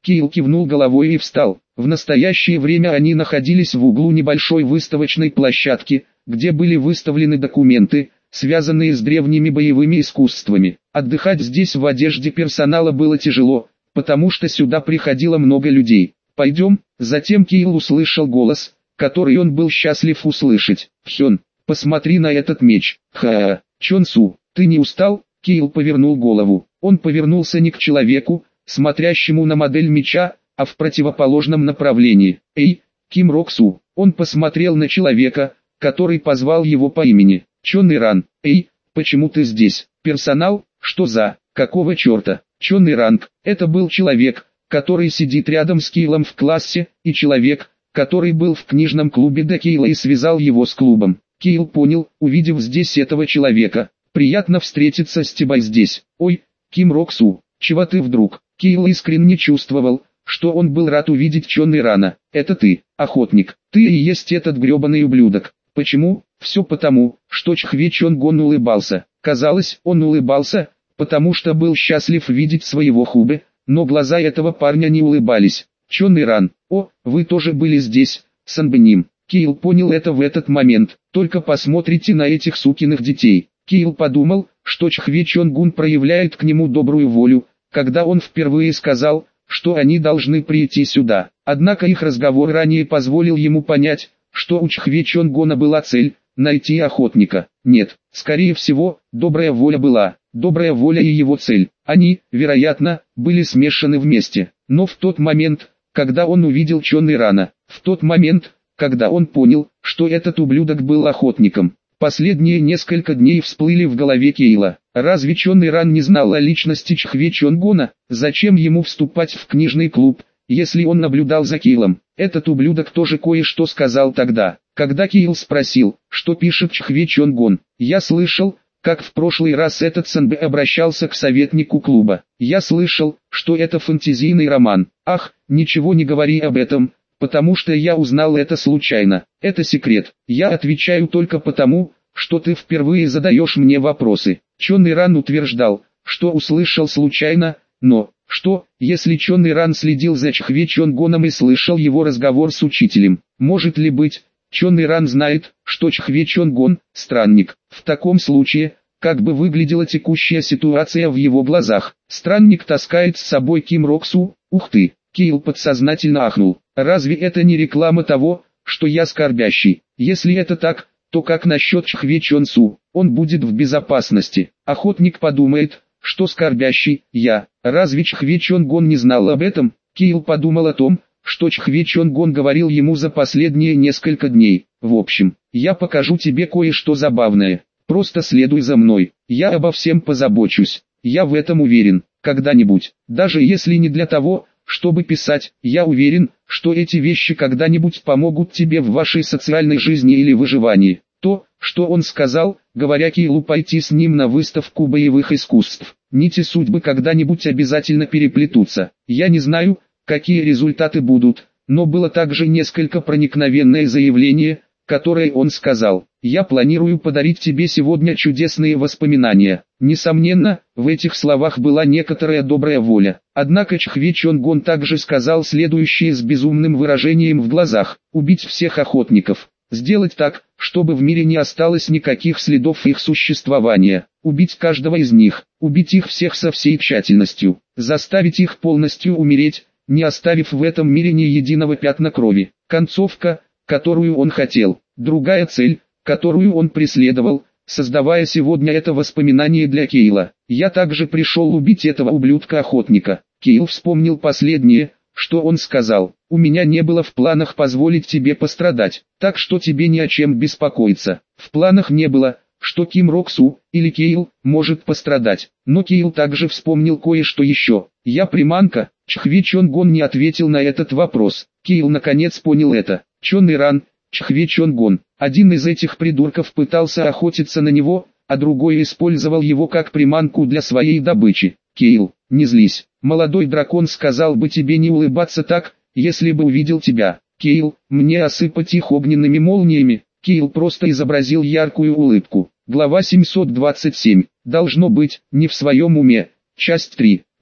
Кейл кивнул головой и встал. В настоящее время они находились в углу небольшой выставочной площадки, где были выставлены документы, связанные с древними боевыми искусствами. Отдыхать здесь в одежде персонала было тяжело, потому что сюда приходило много людей. «Пойдем», затем Кейл услышал голос, который он был счастлив услышать. «Хён, посмотри на этот меч». «Ха-ха, Чон-Су, ты не устал?» Кейл повернул голову. Он повернулся не к человеку, смотрящему на модель меча, а в противоположном направлении. «Эй, Ким Рок-Су!» Он посмотрел на человека, который позвал его по имени. «Чон Иран, эй, почему ты здесь? Персонал? Что за? Какого черта?» Чон Иранг, это был человек, который сидит рядом с Кейлом в классе, и человек, который был в книжном клубе до Кейла и связал его с клубом. Кейл понял, увидев здесь этого человека. «Приятно встретиться с тебя здесь. Ой, Ким Рок-Су, чего ты вдруг?» Кейл искренне чувствовал, что он был рад увидеть Чон Ирана. «Это ты, охотник, ты и есть этот гребаный ублюдок». Почему? Все потому, что Чхве Чон Гон улыбался. Казалось, он улыбался, потому что был счастлив видеть своего Хубе, но глаза этого парня не улыбались. «Чон Иран, о, вы тоже были здесь, Санбэним». Кейл понял это в этот момент. «Только посмотрите на этих сукиных детей». Кейл подумал, что Чхве Чон Гун проявляет к нему добрую волю, когда он впервые сказал, что они должны прийти сюда. Однако их разговор ранее позволил ему понять, что у Чхве Чон Гона была цель – найти охотника. Нет, скорее всего, добрая воля была, добрая воля и его цель. Они, вероятно, были смешаны вместе. Но в тот момент, когда он увидел Чон Ирана, в тот момент, когда он понял, что этот ублюдок был охотником, последние несколько дней всплыли в голове Кейла. Разве Чон Иран не знал о личности Чхве Чон Гона? Зачем ему вступать в книжный клуб, если он наблюдал за Кейлом? Этот ублюдок тоже кое-что сказал тогда, когда Кейл спросил, что пишет Чхве Чон Гон. «Я слышал, как в прошлый раз этот Санбэ обращался к советнику клуба. Я слышал, что это фэнтезийный роман. Ах, ничего не говори об этом, потому что я узнал это случайно. Это секрет. Я отвечаю только потому, что ты впервые задаешь мне вопросы». Чон Иран утверждал, что услышал случайно, но, что, если Чон Иран следил за Чхве Чон Гоном и слышал его разговор с учителем? Может ли быть, Чон Иран знает, что Чхве Чон Гон – странник? В таком случае, как бы выглядела текущая ситуация в его глазах? Странник таскает с собой Ким Рок-Су, ух ты! Кейл подсознательно ахнул. Разве это не реклама того, что я скорбящий? Если это так, то как насчет Чхве Чон Су? Он будет в безопасности. Охотник подумает, что скорбящий я. Разве Чхве Чон Гон не знал об этом? Кейл подумал о том, что Чхве Чон Гон говорил ему за последние несколько дней. В общем, я покажу тебе кое-что забавное. Просто следуй за мной. Я обо всем позабочусь. Я в этом уверен. Когда-нибудь, даже если не для того, чтобы писать, я уверен, что эти вещи когда-нибудь помогут тебе в вашей социальной жизни или выживании. То, что он сказал, говоря Кейлу пойти с ним на выставку боевых искусств. Нити судьбы когда-нибудь обязательно переплетутся. Я не знаю, какие результаты будут, но было также несколько проникновенное заявление, которое он сказал. «Я планирую подарить тебе сегодня чудесные воспоминания». Несомненно, в этих словах была некоторая добрая воля. Однако Чхве Чон Гон также сказал следующее с безумным выражением в глазах: «Убить всех охотников. Сделать так, чтобы в мире не осталось никаких следов их существования. Убить каждого из них, убить их всех со всей тщательностью, заставить их полностью умереть, не оставив в этом мире ни единого пятна крови». Концовка, которую он хотел. Другая цель, которую он преследовал, создавая сегодня это воспоминание для Кейла. «Я также пришел убить этого ублюдка-охотника». Кейл вспомнил последнее, что он сказал: «У меня не было в планах позволить тебе пострадать, так что тебе не о чем беспокоиться». В планах не было, что Ким Рок-Су, или Кейл, может пострадать. Но Кейл также вспомнил кое-что еще. «Я приманка?» Чхве Чон Гон не ответил на этот вопрос. Кейл наконец понял это. Чон Иран, Чхве Чон Гон. Один из этих придурков пытался охотиться на него, а другой использовал его как приманку для своей добычи. «Кейл, не злись. Молодой дракон сказал бы тебе не улыбаться так, если бы увидел тебя. Кейл, мне осыпать их огненными молниями». Кейл просто изобразил яркую улыбку. Глава семьсот двадцать семь. Должно быть, не в своем уме. Часть три.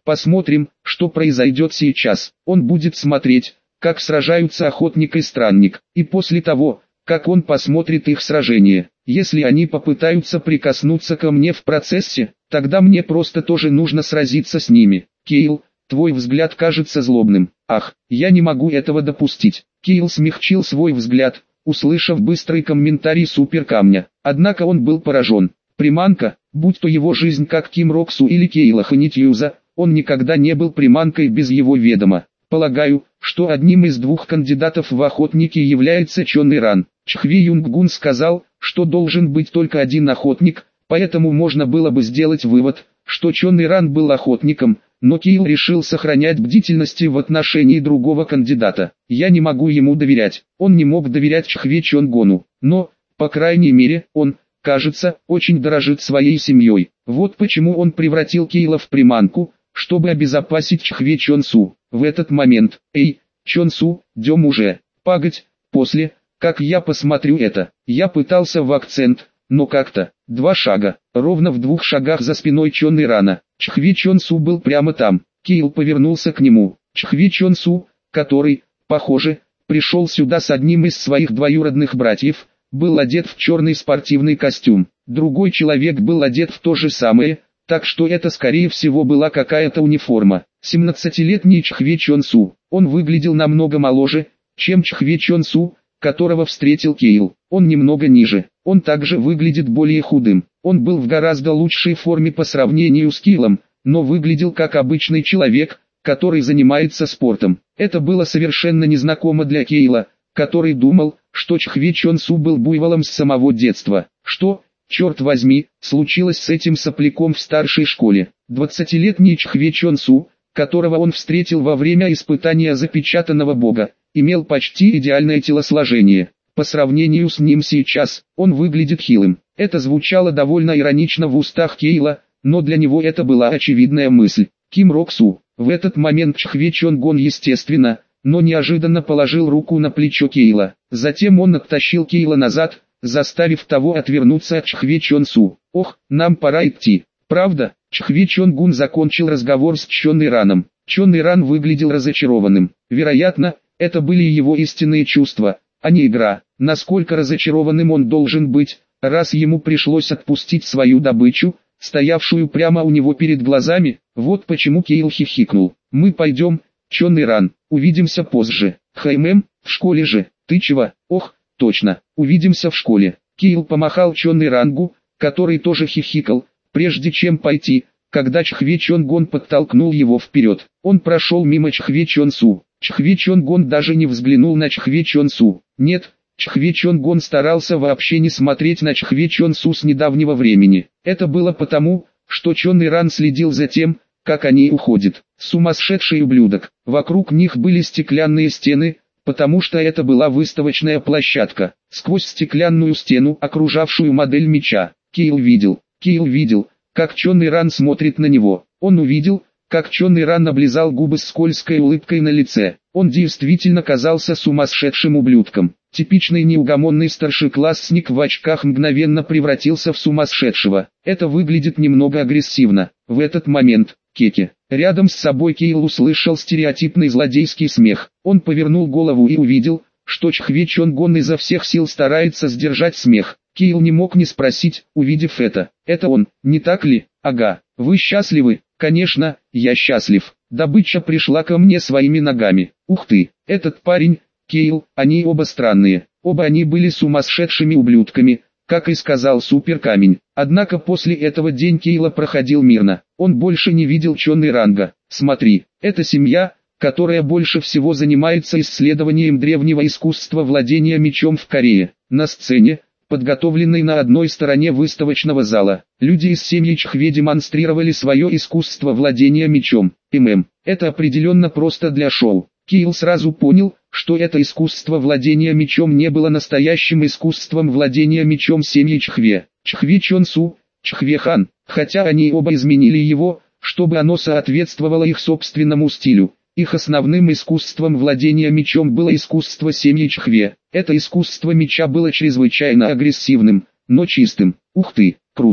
Посмотрим, что произойдет сейчас. Он будет смотреть, как сражаются охотник и странник, и после того, как он посмотрит их сражение, если они попытаются прикоснуться ко мне в процессе, тогда мне просто тоже нужно сразиться с ними. Кейл, твой взгляд кажется злобным. Ах, я не могу этого допустить. Кейл смягчил свой взгляд, услышав быстрый комментарий суперкамня. Однако он был поражен. Приманка, будь то его жизнь как Ким Роксу или Кейла Ханитьюза, он никогда не был приманкой без его ведома. Полагаю, что одним из двух кандидатов в охотники является Чон Иран. Чхви Юнггун сказал, что должен быть только один охотник, поэтому можно было бы сделать вывод, что Чон Иран был охотником, но Кейл решил сохранять бдительность в отношении другого кандидата. Я не могу ему доверять. Он не мог доверять Чхве Чонгону, но, по крайней мере, он, кажется, очень дорожит своей семьей. Вот почему он превратил Кейла в приманку, чтобы обезопасить Чхве Чонсу. В этот момент, эй, Чонсу, дем уже, погодь, после, как я посмотрю это, я пытался в акцент, но как-то, два шага, ровно в двух шагах за спиной Чон Ирана, Чхве Чонсу был прямо там. Кейл повернулся к нему. Чхве Чонсу, который, похоже, пришел сюда с одним из своих двоюродных братьев, был одет в черный спортивный костюм. Другой человек был одет в то же самое, так что это скорее всего была какая-то униформа. семнадцатилетний Чхве Чонсу, он выглядел намного моложе, чем Чхве Чонсу, которого встретил Кейл. Он немного ниже, он также выглядит более худым. Он был в гораздо лучшей форме по сравнению с Кейлом, но выглядел как обычный человек, который занимается спортом. Это было совершенно незнакомо для Кейла, который думал, что Чхве Чонсу был буйволом с самого детства. Что, черт возьми, случилось с этим сопляком в старшей школе? Двадцатилетний Чхве Чонсу, которого он встретил во время испытания запечатанного бога, имел почти идеальное телосложение. По сравнению с ним сейчас, он выглядит хилым. Это звучало довольно иронично в устах Кейла, но для него это была очевидная мысль. Ким Роксу. В этот момент Чхве Чонгон естественно, но неожиданно положил руку на плечо Кейла. Затем он оттащил Кейла назад, заставив того отвернуться от Чхве Чонсу. «Ох, нам пора идти. Правда?» Чхве Чонгун закончил разговор с Чон Ираном. Чон Иран выглядел разочарованным. Вероятно, это были его истинные чувства, а не игра. Насколько разочарованным он должен быть, раз ему пришлось отпустить свою добычу, стоявшую прямо у него перед глазами? Вот почему Кейл хихикнул. «Мы пойдем, Чон Иран, увидимся позже». «Хаймэм, в школе же, ты чего?» «Ох, точно, увидимся в школе». Кейл помахал Чон Ирангу, который тоже хихикал, прежде чем пойти, когда Чхве Чонгон подтолкнул его вперед. Он прошел мимо Чхве Чонсу. Чхве Чонгон даже не взглянул на Чхве Чонсу. Нет, Чхве Чонгон старался вообще не смотреть на Чхве Чонсу с недавнего времени. Это было потому, что Чон Иран следил за тем, как они уходят. Сумасшедший ублюдок. Вокруг них были стеклянные стены, потому что это была выставочная площадка. Сквозь стеклянную стену, окружавшую модель меча, Кейл видел, Кейл видел, как Чон Иран смотрит на него. Он увидел, как Чон Иран облизал губы с скользкой улыбкой на лице. Он действительно казался сумасшедшим ублюдком. Типичный неугомонный старшеклассник в очках мгновенно превратился в сумасшедшего. Это выглядит немного агрессивно. В этот момент, Кеке, рядом с собой Кейл услышал стереотипный злодейский смех. Он повернул голову и увидел, что Чхве Чонгон изо всех сил старается сдержать смех. Кейл не мог не спросить, увидев это. «Это он, не так ли?» «Ага, вы счастливы?» «Конечно, я счастлив. Добыча пришла ко мне своими ногами. Ух ты, этот парень, Кейл, они оба странные. Оба они были сумасшедшими ублюдками, как и сказал Суперкамень. Однако после этого день Кейла проходил мирно. Он больше не видел Чон Иранга. Смотри, это семья, которая больше всего занимается исследованием древнего искусства владения мечом в Корее. На сцене, подготовленной на одной стороне выставочного зала, люди из семьи Чхве демонстрировали свое искусство владения мечом. ММ. Это определенно просто для шоу. Кейл сразу понял, что это искусство владения мечом не было настоящим искусством владения мечом семьи Чхве. Чхве Чонсу, Чхве Хан, хотя они оба изменили его, чтобы оно соответствовало их собственному стилю. Их основным искусством владения мечом было искусство семьи Чхве. Это искусство меча было чрезвычайно агрессивным, но чистым. Ух ты, круто.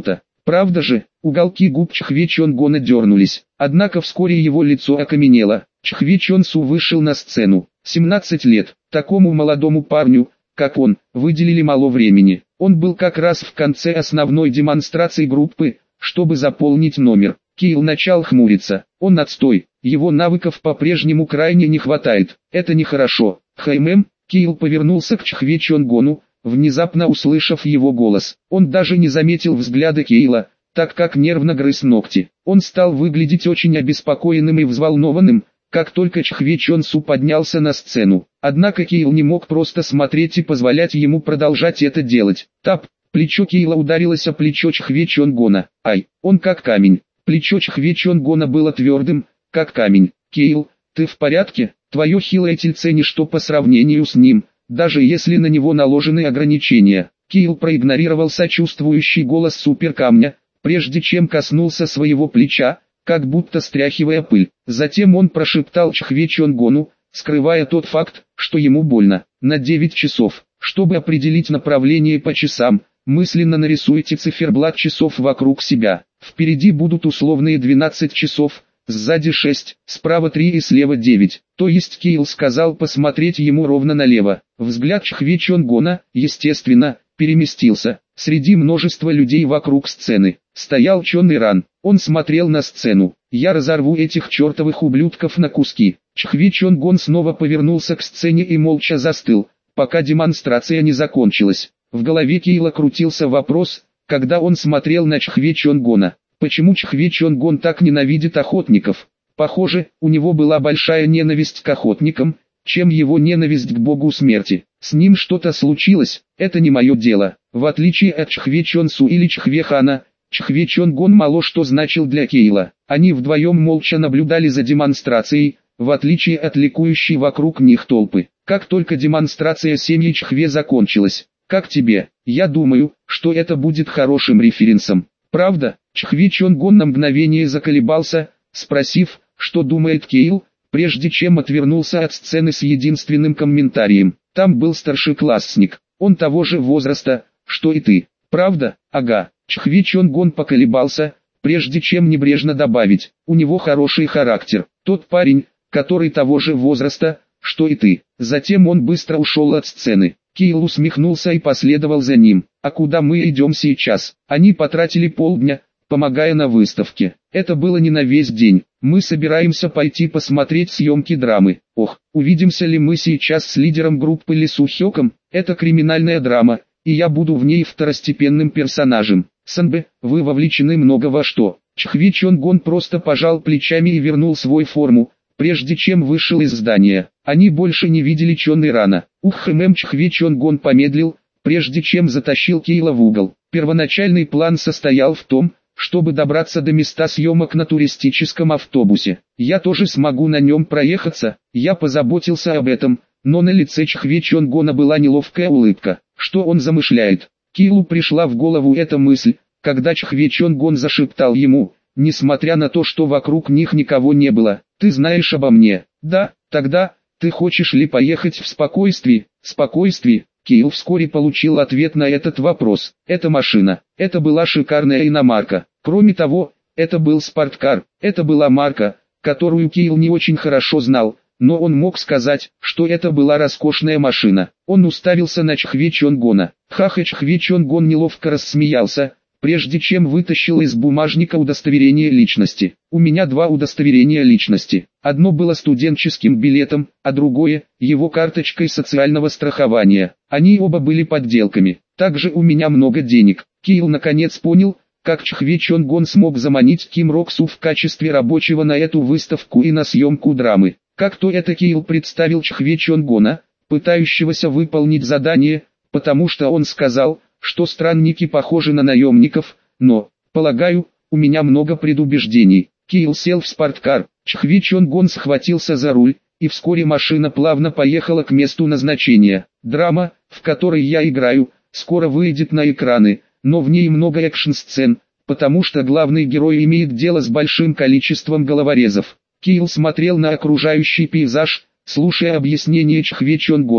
Правда же? Уголки губ Чхве Чонгона дернулись, однако вскоре его лицо окаменело. Чхве Чонсу вышел на сцену. семнадцать лет. Такому молодому парню, как он, выделили мало времени. Он был как раз в конце основной демонстрации группы, чтобы заполнить номер. Кейл начал хмуриться. Он отстой. Его навыков по-прежнему крайне не хватает. Это нехорошо. Хаймэм. Кейл повернулся к Чхве Чонгону, внезапно услышав его голос. Он даже не заметил взгляда Кейла, так как нервно грыз ногти. Он стал выглядеть очень обеспокоенным и взволнованным, как только Чхве Чонсу поднялся на сцену. Однако Кейл не мог просто смотреть и позволять ему продолжать это делать. Тап! Плечо Кейла ударилось о плечо Чхве Чонгона. Ай! Он как камень. Плечо Чхве Чонгона было твердым, как камень. Кейл, ты в порядке? Твое хилое тельце ничто по сравнению с ним, даже если на него наложены ограничения. Кейл проигнорировал сочувствующий голос суперкамня, прежде чем коснулся своего плеча, как будто стряхивая пыль. Затем он прошептал Чхве Чонгону, скрывая тот факт, что ему больно. На девять часов. Чтобы определить направление по часам, мысленно нарисуйте циферблат часов вокруг себя. Впереди будут условные двенадцать часов, сзади шесть, справа три и слева девять. То есть Кейл сказал посмотреть ему ровно налево. Взгляд Чхве Чонгона, естественно, переместился. Среди множества людей вокруг сцены стоял Чон Иран. Он смотрел на сцену. «Я разорву этих чертовых ублюдков на куски». Чхве Чонгон снова повернулся к сцене и молча застыл, пока демонстрация не закончилась. В голове Кейла крутился вопрос, когда он смотрел на Чхве Чонгона. Почему Чхве Чонгон так ненавидит охотников? Похоже, у него была большая ненависть к охотникам, чем его ненависть к богу смерти. С ним что-то случилось, это не мое дело. В отличие от Чхве Чонсу или Чхве Хана, Чхве Чонгон мало что значил для Кейла. Они вдвоем молча наблюдали за демонстрацией, в отличие от ликующей вокруг них толпы. Как только демонстрация семьи Чхве закончилась. «Как тебе? Я думаю, что это будет хорошим референсом. Правда?» Чхве Чонгон на мгновение заколебался, спросив, что думает Кейл, прежде чем отвернулся от сцены с единственным комментарием. Там был старшеклассник, он того же возраста, что и ты. Правда? Ага. Чхве Чонгон поколебался, прежде чем небрежно добавить, у него хороший характер. Тот парень, который того же возраста, что и ты. Затем он быстро ушел от сцены. Кейл усмехнулся и последовал за ним. А куда мы идем сейчас? Они потратили полдня, помогая на выставке. Это было не на весь день. Мы собираемся пойти посмотреть съемки драмы. Ох, увидимся ли мы сейчас с лидером группы Ли Су Хёком? Это криминальная драма, и я буду в ней второстепенным персонажем. Санбэ, вы вовлечены много во что. Чхве Чонгон просто пожал плечами и вернул свою форму, прежде чем вышел из здания. Они больше не видели Чон Ирана. Ух, хм, Чхве Чонгон помедлил, прежде чем затащил Кейла в угол. Первоначальный план состоял в том, чтобы добраться до места съемок на туристическом автобусе. Я тоже смогу на нем проехаться, я позаботился об этом, но на лице Чхве Чонгона была неловкая улыбка. Что он замышляет? Кейлу пришла в голову эта мысль, когда Чхве Чонгон зашептал ему, несмотря на то, что вокруг них никого не было: «Ты знаешь обо мне?» «Да, тогда, ты хочешь ли поехать в спокойствии?» «Спокойствии?» Кейл вскоре получил ответ на этот вопрос. Это машина. Это была шикарная иномарка. Кроме того, это был спорткар. Это была марка, которую Кейл не очень хорошо знал, но он мог сказать, что это была роскошная машина. Он уставился на Чхве Чонгона. Ха-ха, Чхве Чонгон неловко рассмеялся, прежде чем вытащил из бумажника удостоверение личности. У меня два удостоверения личности. Одно было студенческим билетом, а другое – его карточкой социального страхования. Они оба были подделками. Также у меня много денег. Кейл наконец понял, как Чхве Чонгон смог заманить Ким Рок Су в качестве рабочего на эту выставку и на съемку драмы. Как-то это Кейл представил Чхве Чонгона, пытающегося выполнить задание, потому что он сказал, что странники похожи на наемников, но, полагаю, у меня много предубеждений. Кейл сел в спорткар, Чхве Чонгон схватился за руль, и вскоре машина плавно поехала к месту назначения. Драма, в которой я играю, скоро выйдет на экраны, но в ней много экшн-сцен, потому что главный герой имеет дело с большим количеством головорезов. Кейл смотрел на окружающий пейзаж, слушая объяснение Чхве Чонгона,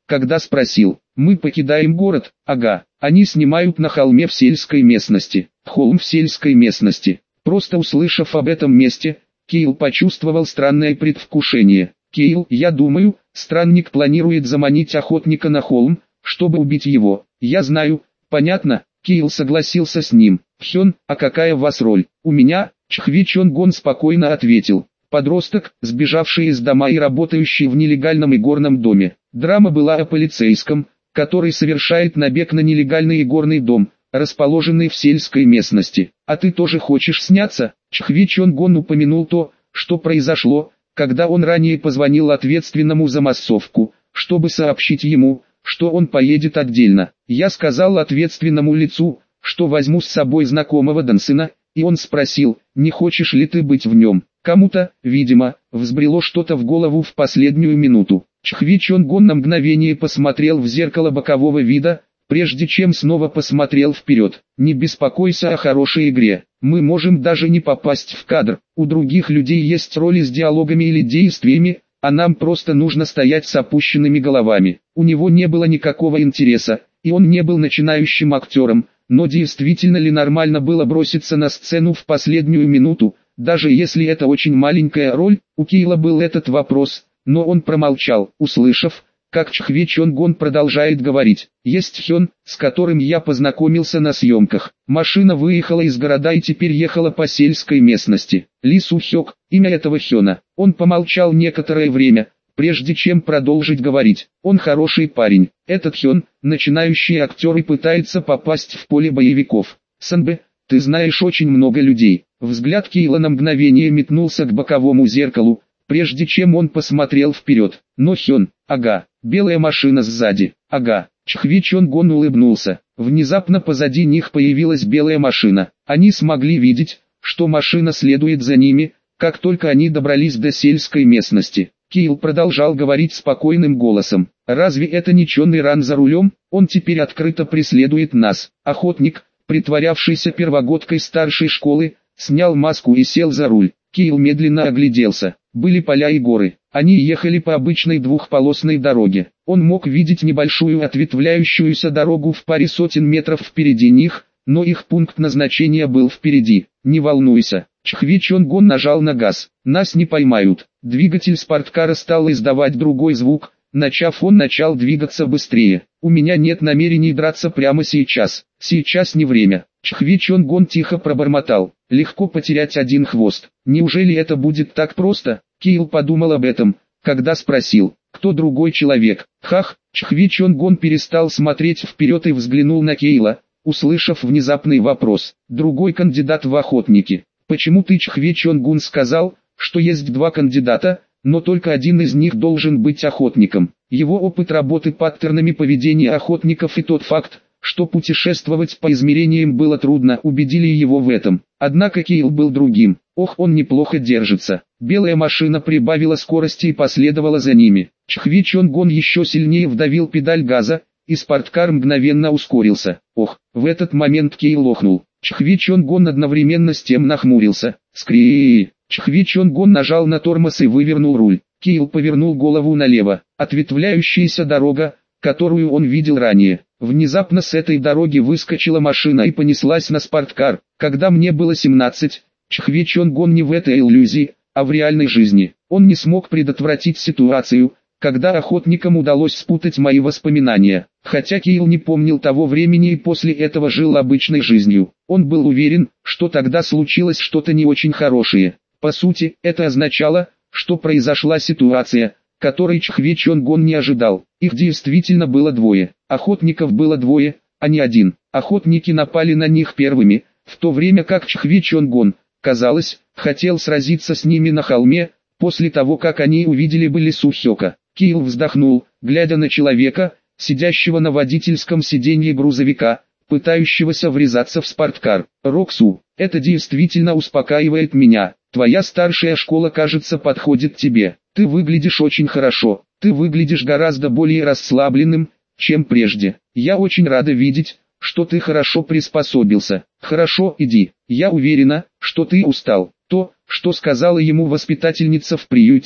когда спросил: «Мы покидаем город?» «Ага, они снимают на холме в сельской местности». Холм в сельской местности. Просто услышав об этом месте, Кейл почувствовал странное предвкушение. «Кейл, я думаю, странник планирует заманить охотника на холм, чтобы убить его». «Я знаю». «Понятно». Кейл согласился с ним. «Хён, а какая у вас роль?» «У меня», Чхви Чонгон спокойно ответил. «Подросток, сбежавший из дома и работающий в нелегальном игорном доме». Драма была о полицейском, который совершает набег на нелегальный игорный дом, расположенный в сельской местности. «А ты тоже хочешь сняться?» Чхви Чонгон упомянул то, что произошло, когда он ранее позвонил ответственному за массовку, чтобы сообщить ему, что он поедет отдельно. «Я сказал ответственному лицу, что возьму с собой знакомого Дансена, и он спросил, не хочешь ли ты быть в нем?» Кому-то, видимо, взбрело что-то в голову в последнюю минуту. Чхви Чонгон на мгновение посмотрел в зеркало бокового вида, прежде чем снова посмотрел вперед. «Не беспокойся о хорошей игре. Мы можем даже не попасть в кадр. У других людей есть роли с диалогами или действиями, а нам просто нужно стоять с опущенными головами». У него не было никакого интереса, и он не был начинающим актером, но действительно ли нормально было броситься на сцену в последнюю минуту, даже если это очень маленькая роль? У Кейла был этот вопрос, но он промолчал, услышав, как Чхви Чонгон продолжает говорить. «Есть Хён, с которым я познакомился на съемках. Машина выехала из города и теперь ехала по сельской местности. Ли Су Хёк, имя этого Хёна». Он помолчал некоторое время, прежде чем продолжить говорить. «Он хороший парень. Этот Хён, начинающий актер и пытается попасть в поле боевиков. Санбэ, ты знаешь очень много людей». Взгляд Кейла на мгновение метнулся к боковому зеркалу, прежде чем он посмотрел вперед. «Но Хён, ага, белая машина сзади, ага». Чхви Чонгон улыбнулся. Внезапно позади них появилась белая машина. Они смогли видеть, что машина следует за ними, как только они добрались до сельской местности. Кейл продолжал говорить спокойным голосом. «Разве это не Чон Иран за рулем? Он теперь открыто преследует нас». Охотник, притворявшийся первогодкой старшей школы, снял маску и сел за руль. Кейл медленно огляделся. Были поля и горы. Они ехали по обычной двухполосной дороге. Он мог видеть небольшую ответвляющуюся дорогу в паре сотен метров впереди них, но их пункт назначения был впереди. «Не волнуйся». Чхви Чонгон нажал на газ. «Нас не поймают». Двигатель спорткара стал издавать другой звук, начав он начал двигаться быстрее. «У меня нет намерений драться прямо сейчас. Сейчас не время». Чхви Чонгон тихо пробормотал. «Легко потерять один хвост. Неужели это будет так просто?» Кейл подумал об этом, когда спросил, кто другой человек. «Хах!» Чхви Чонгон перестал смотреть вперед и взглянул на Кейла, услышав внезапный вопрос. «Другой кандидат в охотники. Почему ты, Чхви Чонгун, сказал, что есть два кандидата, но только один из них должен быть охотником?» Его опыт работы паттернами поведения охотников и тот факт, что путешествовать по измерениям было трудно, убедили его в этом. Однако Кейл был другим. Ох, он неплохо держится. Белая машина прибавила скорости и последовала за ними. Чхви Чонгон еще сильнее вдавил педаль газа, и спорткар мгновенно ускорился. Ох, в этот момент Кейл охнул. Чхви Чонгон одновременно с тем нахмурился. Скри. Чхви Чонгон нажал на тормоз и вывернул руль. Кейл повернул голову налево. Ответвляющаяся дорога, которую он видел ранее. Внезапно с этой дороги выскочила машина и понеслась на спорткар. Когда мне было семнадцать, Чхви Чонгон не в этой иллюзии, а в реальной жизни. Он не смог предотвратить ситуацию, когда охотникам удалось спутать мои воспоминания. Хотя Кейл не помнил того времени и после этого жил обычной жизнью. Он был уверен, что тогда случилось что-то не очень хорошее. По сути, это означало, что произошла ситуация, которой Чхви Чонгон не ожидал. Их действительно было двое. Охотников было двое, а не один. Охотники напали на них первыми, в то время как Чхви Чонгон, казалось, хотел сразиться с ними на холме, после того как они увидели бы Ли Су Хёка. Кейл вздохнул, глядя на человека, сидящего на водительском сиденье грузовика, пытающегося врезаться в спорткар. «Роксу, это действительно успокаивает меня. Твоя старшая школа, кажется, подходит тебе. Ты выглядишь очень хорошо. Ты выглядишь гораздо более расслабленным, чем прежде. Я очень рада видеть, что ты хорошо приспособился. Хорошо, иди. Я уверена, что ты устал». То, что сказала ему воспитательница в приюте,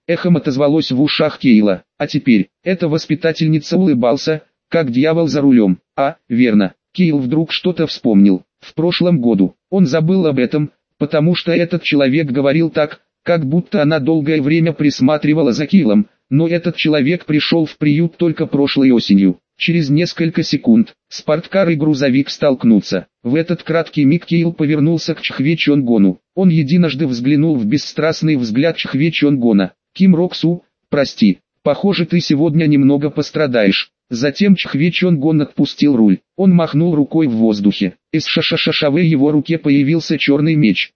эхом отозвалось в ушах Кейла. А теперь, эта воспитательница улыбался, как дьявол за рулем. А, верно, Кейл вдруг что-то вспомнил. В прошлом году, он забыл об этом, потому что этот человек говорил так, как будто она долгое время присматривала за Кейлом, но этот человек пришел в приют только прошлой осенью. Через несколько секунд, спорткар и грузовик столкнутся. В этот краткий миг Кейл повернулся к Чхве Чонгону. Он единожды взглянул в бесстрастный взгляд Чхве Чонгона. «Ким Рок-су, прости, похоже, ты сегодня немного пострадаешь». Затем Чхве Чонгон отпустил руль. Он махнул рукой в воздухе. Из шашашашавы его руке появился черный меч.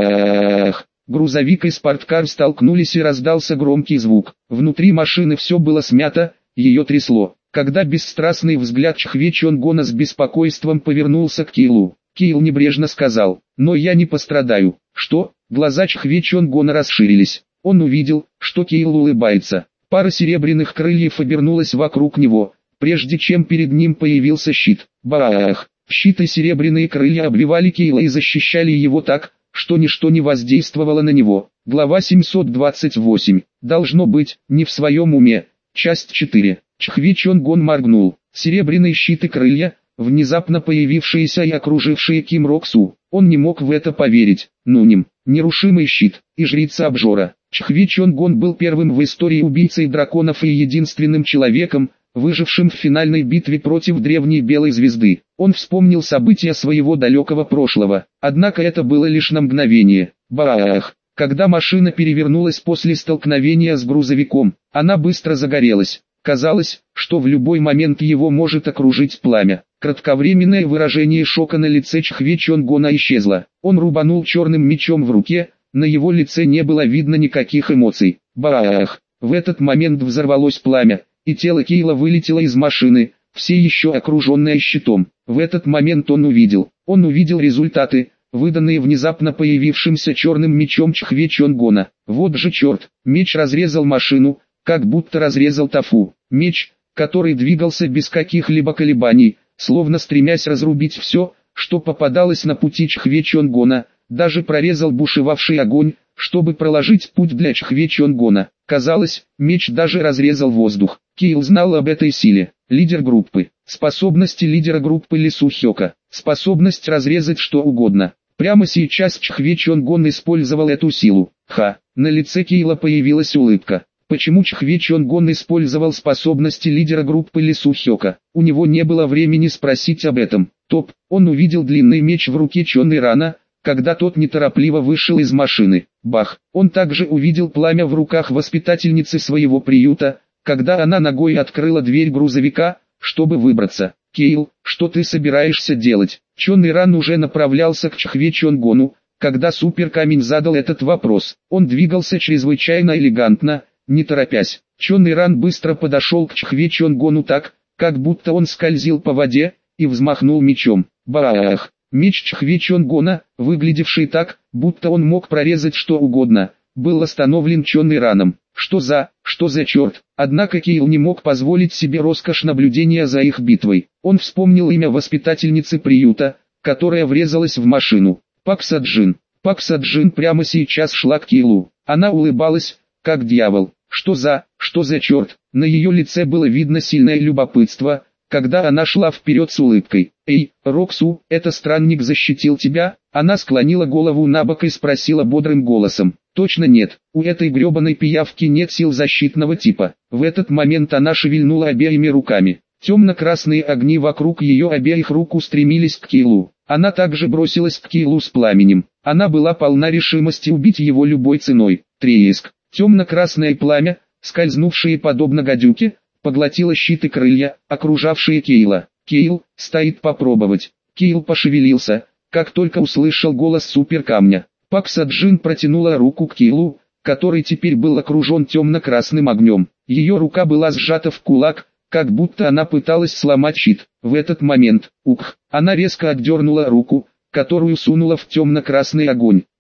Бах! Грузовик и спорткар столкнулись и раздался громкий звук. Внутри машины все было смято, ее трясло. Когда бесстрастный взгляд Чхве Чонгона с беспокойством повернулся к Кейлу, Кейл небрежно сказал: «Но я не пострадаю». «Что?» Глаза Чхве Чонгона расширились. Он увидел, что Кейл улыбается. Пара серебряных крыльев обернулась вокруг него, прежде чем перед ним появился щит. Бах! Щит и серебряные крылья обвивали Кейла и защищали его так, что ничто не воздействовало на него. Глава семьсот двадцать восемь. Должно быть, не в своем уме. Часть четыре. Чхве Чонгон моргнул. Серебряный щит и крылья, внезапно появившиеся и окружившие Ким Рок-су. Он не мог в это поверить. Нуним, нерушимый щит, и жрица-обжора. Чхве Чонгон был первым в истории убийцей драконов и единственным человеком, выжившим в финальной битве против древней белой звезды. Он вспомнил события своего далекого прошлого, однако это было лишь на мгновение. Бах! Когда машина перевернулась после столкновения с грузовиком, она быстро загорелась. Казалось, что в любой момент его может окружить пламя. Кратковременное выражение шока на лице Чхве Чонгона исчезло. Он рубанул черным мечом в руке, на его лице не было видно никаких эмоций. Бах! В этот момент взорвалось пламя, и тело Кейла вылетело из машины, все еще окруженное щитом. В этот момент он увидел, он увидел результаты, выданные внезапно появившимся черным мечом Чхве Чонгона. Вот же черт, меч разрезал машину, как будто разрезал тофу. Меч, который двигался без каких-либо колебаний, словно стремясь разрубить все, что попадалось на пути Чхве Чонгона, даже прорезал бушевавший огонь, чтобы проложить путь для Чхве Чонгона. Казалось, меч даже разрезал воздух. Кейл знал об этой силе. Лидер группы. Способности лидера группы Ли Су Хёка. Способность разрезать что угодно. Прямо сейчас Чхве Чонгон использовал эту силу. Ха! На лице Кейла появилась улыбка. Почему Чхве Чонгон использовал способности лидера группы Ли Су Хёка? У него не было времени спросить об этом. Топ! Он увидел длинный меч в руке Чон Ирана, когда тот неторопливо вышел из машины. Бах! Он также увидел пламя в руках воспитательницы своего приюта, когда она ногой открыла дверь грузовика, чтобы выбраться. «Кейл, что ты собираешься делать?» Чон Иран уже направлялся к Чхве Чонгону, когда Суперкамень задал этот вопрос. Он двигался чрезвычайно элегантно, не торопясь. Чон Иран быстро подошел к Чхве Чонгону так, как будто он скользил по воде, и взмахнул мечом. Бах! Меч Чхве Чонгона, выглядевший так, будто он мог прорезать что угодно, был остановлен Чон Ираном. Что за, что за черт? Однако Кейл не мог позволить себе роскошь наблюдения за их битвой. Он вспомнил имя воспитательницы приюта, которая врезалась в машину. Пак Саджин. Пак Саджин прямо сейчас шла к Кейлу. Она улыбалась, как дьявол. Что за, что за черт? На ее лице было видно сильное любопытство, когда она шла вперед с улыбкой. «Эй, Роксу, это странник защитил тебя?» Она склонила голову набок и спросила бодрым голосом. «Точно нет, у этой гребаной пиявки нет сил защитного типа». В этот момент она шевельнула обеими руками. Темно-красные огни вокруг ее обеих рук устремились к Кейлу. Она также бросилась к Кейлу с пламенем. Она была полна решимости убить его любой ценой. Треск. Темно-красное пламя, скользнувшее подобно гадюке, поглотило щит и крылья, окружавшие Кейла. «Кейл, стоит попробовать». Кейл пошевелился, как только услышал голос суперкамня. Пак Саджин протянула руку к Кейлу, который теперь был окружен темно-красным огнем. Ее рука была сжата в кулак, как будто она пыталась сломать щит. В этот момент, ух, она резко отдернула руку, которую сунула в темно-красный огонь.